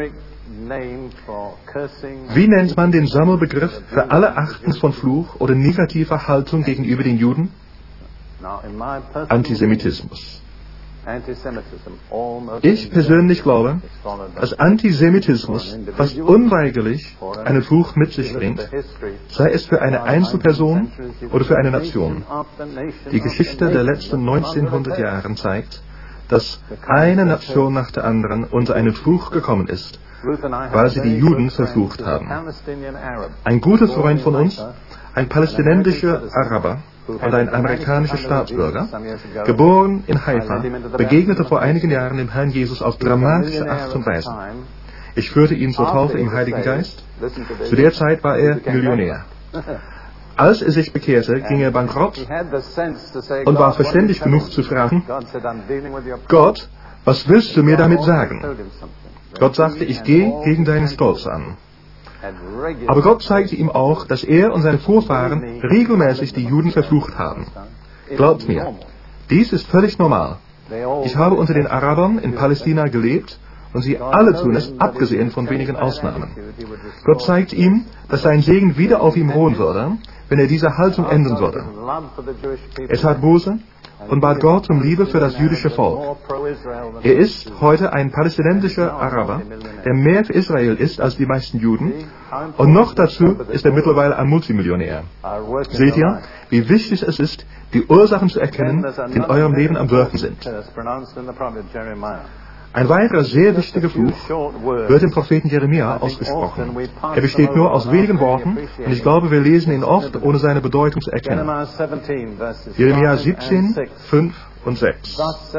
Wie nennt man den Sammelbegriff für alle Achten von Fluch oder negativer Haltung gegenüber den Juden? Antisemitismus. Ich persönlich glaube, dass Antisemitismus fast unweigerlich einen Fluch mit sich bringt, sei es für eine Einzelperson oder für eine Nation. Die Geschichte der letzten 1900 Jahre zeigt, dass eine Nation nach der anderen unter einen Fluch gekommen ist, weil sie die Juden verflucht haben. Ein guter Freund von uns, ein palästinensischer Araber und ein amerikanischer Staatsbürger, geboren in Haifa, begegnete vor einigen Jahren dem Herrn Jesus auf dramatische Art und Weise. Ich führte ihn zur Taufe im Heiligen Geist. Zu der Zeit war er Millionär. Als er sich bekehrte, ging er bankrott und war verständig genug zu fragen: Gott, was willst du mir damit sagen? Gott sagte: Ich gehe gegen deinen Stolz an. Aber Gott zeigte ihm auch, dass er und seine Vorfahren regelmäßig die Juden verflucht haben. Glaubt mir, dies ist völlig normal. Ich habe unter den Arabern in Palästina gelebt und sie alle tun es, abgesehen von wenigen Ausnahmen. Gott zeigt ihm, dass sein Segen wieder auf ihm ruhen würde, wenn er diese Haltung ändern würde. Er tat Buße und bat Gott um Liebe für das jüdische Volk. Er ist heute ein palästinensischer Araber, der mehr für Israel ist als die meisten Juden, und noch dazu ist er mittlerweile ein Multimillionär. Seht ihr, wie wichtig es ist, die Ursachen zu erkennen, die in eurem Leben am Wirken sind. Ein weiterer sehr wichtiger Fluch wird im Propheten Jeremia ausgesprochen. Er besteht nur aus wenigen Worten und ich glaube, wir lesen ihn oft, ohne seine Bedeutung zu erkennen. Jeremia 17, 5 und 6.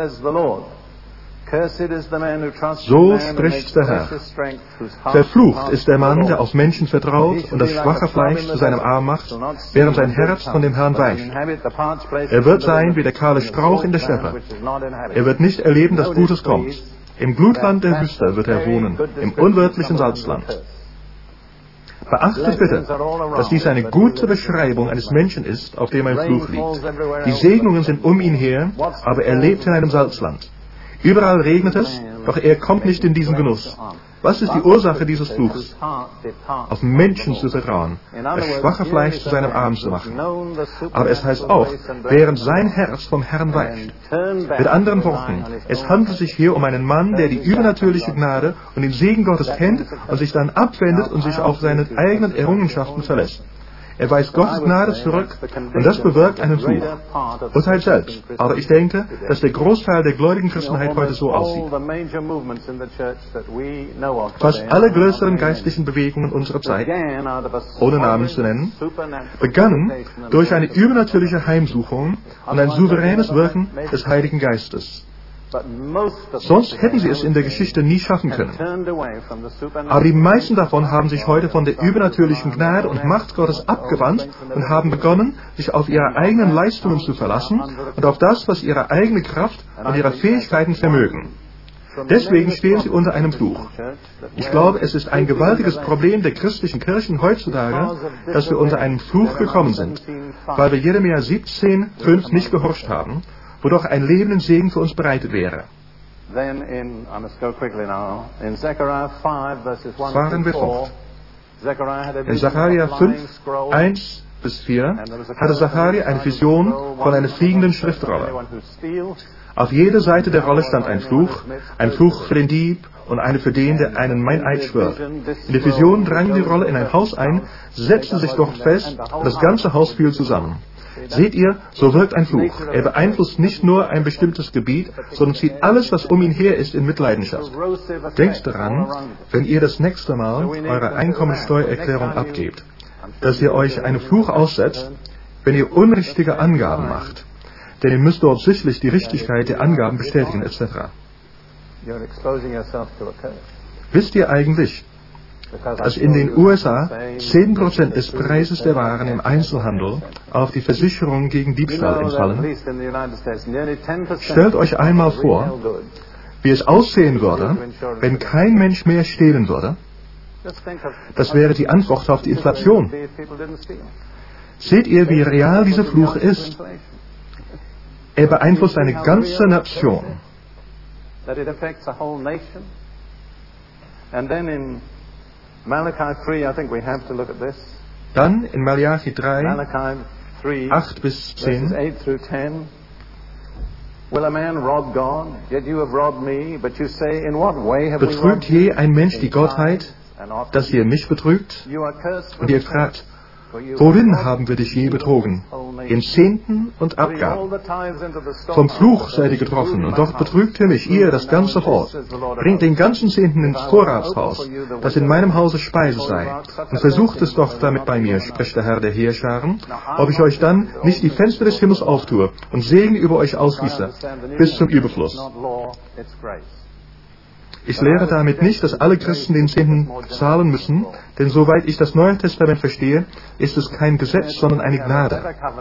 So spricht der Herr: Verflucht ist der Mann, der auf Menschen vertraut und das schwache Fleisch zu seinem Arm macht, während sein Herz von dem Herrn weicht. Er wird sein wie der kahle Strauch in der Steppe. Er wird nicht erleben, dass Gutes kommt. Im Glutland der Wüste wird er wohnen, im unwirtlichen Salzland. Beachtet bitte, dass dies eine gute Beschreibung eines Menschen ist, auf dem ein Fluch liegt. Die Segnungen sind um ihn her, aber er lebt in einem Salzland. Überall regnet es, doch er kommt nicht in diesen Genuss. Was ist die Ursache dieses Fluchs? Auf Menschen zu vertrauen, das schwache Fleisch zu seinem Arm zu machen. Aber es heißt auch, während sein Herz vom Herrn weicht. Mit anderen Worten, es handelt sich hier um einen Mann, der die übernatürliche Gnade und den Segen Gottes kennt und sich dann abwendet und sich auf seine eigenen Errungenschaften verlässt. Er weist Gottes Gnade zurück und das bewirkt einen Fluch. Urteilt selbst. Aber ich denke, dass der Großteil der gläubigen Christenheit heute so aussieht. Fast alle größeren geistlichen Bewegungen unserer Zeit, ohne Namen zu nennen, begannen durch eine übernatürliche Heimsuchung und ein souveränes Wirken des Heiligen Geistes. Sonst hätten sie es in der Geschichte nie schaffen können. Aber die meisten davon haben sich heute von der übernatürlichen Gnade und Macht Gottes abgewandt und haben begonnen, sich auf ihre eigenen Leistungen zu verlassen und auf das, was ihre eigene Kraft und ihre Fähigkeiten vermögen. Deswegen stehen sie unter einem Fluch. Ich glaube, es ist ein gewaltiges Problem der christlichen Kirchen heutzutage, dass wir unter einen Fluch gekommen sind, weil wir Jeremia 17,5 nicht gehorcht haben, wodurch ein Leben in Segen für uns bereitet wäre. Fahren wir fort. In Sacharja 5, 1-4 hatte Sacharja eine Vision von einer fliegenden Schriftrolle. Auf jeder Seite der Rolle stand ein Fluch für den Dieb und eine für den, der einen Meineid schwört. In der Vision drang die Rolle in ein Haus ein, setzte sich dort fest und das ganze Haus fiel zusammen. Seht ihr, so wirkt ein Fluch. Er beeinflusst nicht nur ein bestimmtes Gebiet, sondern zieht alles, was um ihn her ist, in Mitleidenschaft. Denkt daran, wenn ihr das nächste Mal eure Einkommensteuererklärung abgebt, dass ihr euch einem Fluch aussetzt, wenn ihr unrichtige Angaben macht. Denn ihr müsst dort sicherlich die Richtigkeit der Angaben bestätigen, etc. Wisst ihr eigentlich, dass in den USA 10% des Preises der Waren im Einzelhandel auf die Versicherung gegen Diebstahl entfallen? Stellt euch einmal vor, wie es aussehen würde, wenn kein Mensch mehr stehlen würde. Das wäre die Antwort auf die Inflation. Seht ihr, wie real dieser Fluch ist? Er beeinflusst eine ganze Nation. Dann in Malachi 3, 8-10. Betrügt je ein Mensch die Gottheit, dass ihr mich betrügt? Und ihr fragt, worin haben wir dich je betrogen? In Zehnten und Abgaben. Vom Fluch seid ihr getroffen, und doch betrügt ihr mich, ihr, das ganze Volk. Bringt den ganzen Zehnten ins Vorratshaus, dass in meinem Hause Speise sei, und versucht es doch damit bei mir, spricht der Herr der Heerscharen, ob ich euch dann nicht die Fenster des Himmels auftue und Segen über euch ausgieße, bis zum Überfluss. Ich lehre damit nicht, dass alle Christen den Zehnten zahlen müssen, denn soweit ich das Neue Testament verstehe, ist es kein Gesetz, sondern eine Gnade.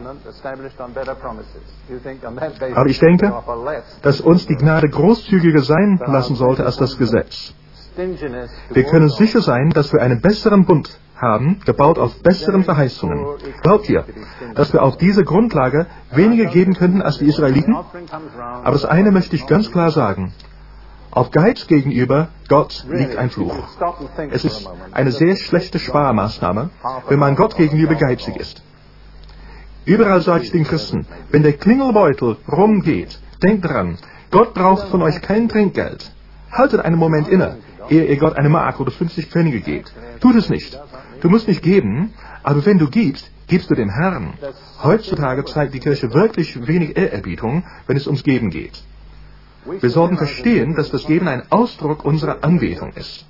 Aber ich denke, dass uns die Gnade großzügiger sein lassen sollte als das Gesetz. Wir können sicher sein, dass wir einen besseren Bund haben, gebaut auf besseren Verheißungen. Glaubt ihr, dass wir auf diese Grundlage weniger geben könnten als die Israeliten? Aber das eine möchte ich ganz klar sagen. Auf Geiz gegenüber Gott liegt ein Fluch. Es ist eine sehr schlechte Sparmaßnahme, wenn man Gott gegenüber geizig ist. Überall sage ich den Christen, wenn der Klingelbeutel rumgeht, denkt dran, Gott braucht von euch kein Trinkgeld. Haltet einen Moment inne, ehe ihr Gott eine Mark oder 50 Pfennige gebt. Tut es nicht. Du musst nicht geben, aber wenn du gibst, gibst du dem Herrn. Heutzutage zeigt die Kirche wirklich wenig Ehrerbietung, wenn es ums Geben geht. Wir sollten verstehen, dass das Geben ein Ausdruck unserer Anbetung ist.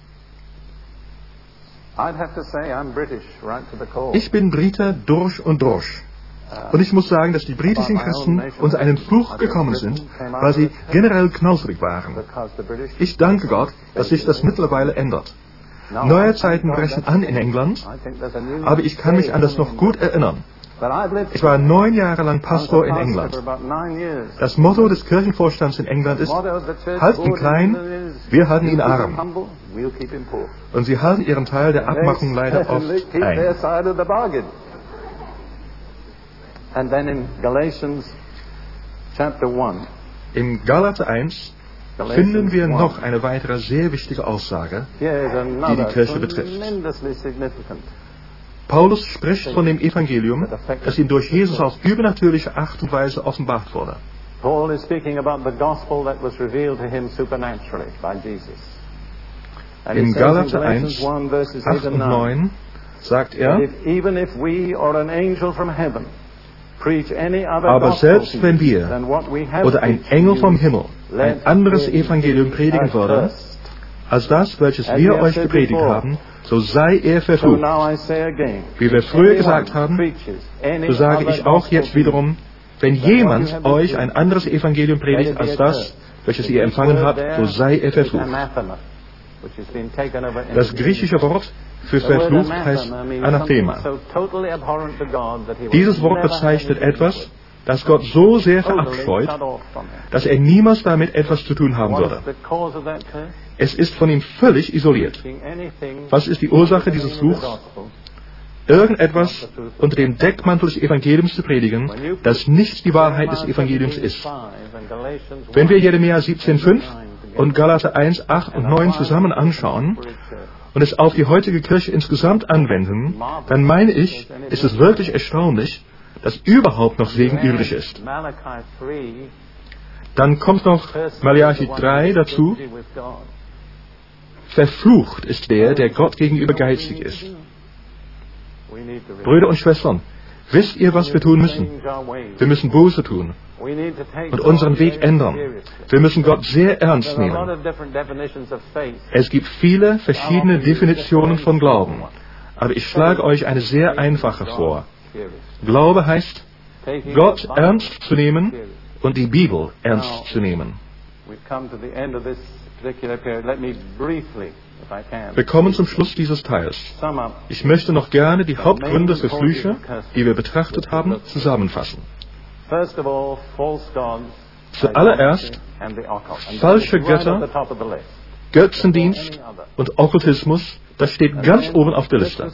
Ich bin Brite durch und durch. Und ich muss sagen, dass die britischen Christen unter einen Fluch gekommen sind, weil sie generell knauserig waren. Ich danke Gott, dass sich das mittlerweile ändert. Neue Zeiten brechen an in England, aber ich kann mich an das noch gut erinnern. Ich war 9 Jahre lang Pastor in England. Das Motto des Kirchenvorstands in England ist, halt ihn klein, wir halten ihn arm. Und sie halten ihren Teil der Abmachung leider oft ein. Im Galater 1 finden wir noch eine weitere sehr wichtige Aussage, die die Kirche betrifft. Paulus spricht von dem Evangelium, das ihm durch Jesus auf übernatürliche Art und Weise offenbart wurde. In Galater 1, 8 und 9 sagt er, aber selbst wenn wir oder ein Engel vom Himmel ein anderes Evangelium predigen würde, als das, welches wir euch gepredigt haben, so sei er verflucht. Wie wir früher gesagt haben, so sage ich auch jetzt wiederum, wenn jemand euch ein anderes Evangelium predigt als das, welches ihr empfangen habt, so sei er verflucht. Das griechische Wort für verflucht heißt Anathema. Dieses Wort bezeichnet etwas, das Gott so sehr verabscheut, dass er niemals damit etwas zu tun haben würde. Es ist von ihm völlig isoliert. Was ist die Ursache dieses Fluchs? Irgendetwas unter dem Deckmantel des Evangeliums zu predigen, das nicht die Wahrheit des Evangeliums ist. Wenn wir Jeremia 17,5 und Galater 1, 8 und 9 zusammen anschauen und es auf die heutige Kirche insgesamt anwenden, dann meine ich, ist es wirklich erstaunlich, dass überhaupt noch Segen übrig ist. Dann kommt noch Malachi 3 dazu. Verflucht ist der Gott gegenüber geizig ist. Brüder und Schwestern, wisst ihr, was wir tun müssen? Wir müssen Buße tun und unseren Weg ändern. Wir müssen Gott sehr ernst nehmen. Es gibt viele verschiedene Definitionen von Glauben, aber ich schlage euch eine sehr einfache vor. Glaube heißt, Gott ernst zu nehmen und die Bibel ernst zu nehmen. Wir kommen zum Schluss dieses Teils. Ich möchte noch gerne die Hauptgründe für Flüche, die wir betrachtet haben, zusammenfassen. Zuallererst falsche Götter, Götzendienst und Okkultismus, das steht ganz oben auf der Liste.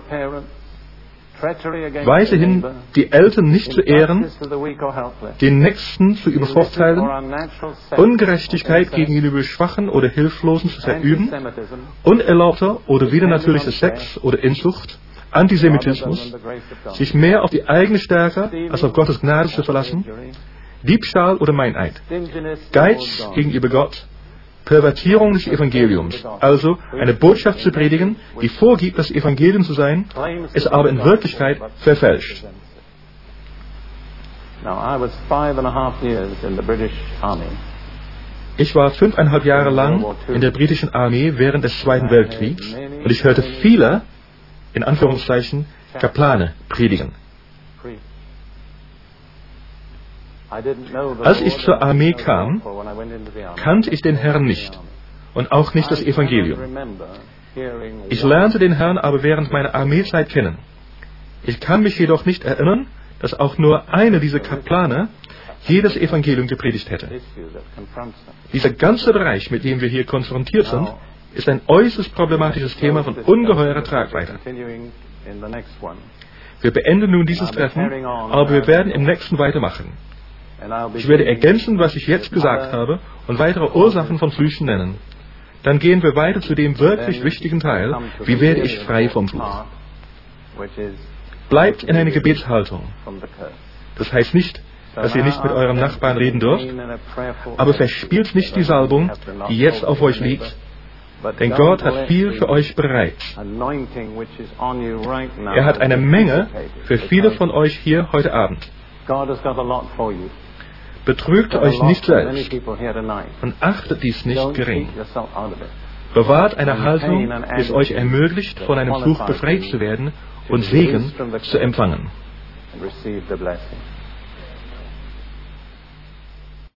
Weiterhin die Eltern nicht zu ehren, den Nächsten zu übervorteilen, Ungerechtigkeit gegenüber Schwachen oder Hilflosen zu verüben, unerlaubter oder widernatürlicher Sex oder Inzucht, Antisemitismus, sich mehr auf die eigene Stärke als auf Gottes Gnade zu verlassen, Diebstahl oder Meineid, Geiz gegenüber Gott, Pervertierung des Evangeliums, also eine Botschaft zu predigen, die vorgibt, das Evangelium zu sein, es aber in Wirklichkeit verfälscht. Ich war 5,5 Jahre lang in der britischen Armee während des Zweiten Weltkriegs und ich hörte viele, in Anführungszeichen, Kaplane predigen. Als ich zur Armee kam, kannte ich den Herrn nicht und auch nicht das Evangelium. Ich lernte den Herrn aber während meiner Armeezeit kennen. Ich kann mich jedoch nicht erinnern, dass auch nur einer dieser Kaplane jedes Evangelium gepredigt hätte. Dieser ganze Bereich, mit dem wir hier konfrontiert sind, ist ein äußerst problematisches Thema von ungeheurer Tragweite. Wir beenden nun dieses Treffen, aber wir werden im nächsten weitermachen. Ich werde ergänzen, was ich jetzt gesagt habe, und weitere Ursachen von Flüchen nennen. Dann gehen wir weiter zu dem wirklich wichtigen Teil, wie werde ich frei vom Fluch. Bleibt in einer Gebetshaltung. Das heißt nicht, dass ihr nicht mit eurem Nachbarn reden dürft, aber verspielt nicht die Salbung, die jetzt auf euch liegt, denn Gott hat viel für euch bereit. Er hat eine Menge für viele von euch hier heute Abend. Betrügt euch nicht selbst und achtet dies nicht gering. Bewahrt eine Haltung, die es euch ermöglicht, von einem Fluch befreit zu werden und Segen zu empfangen. and receive the blessing.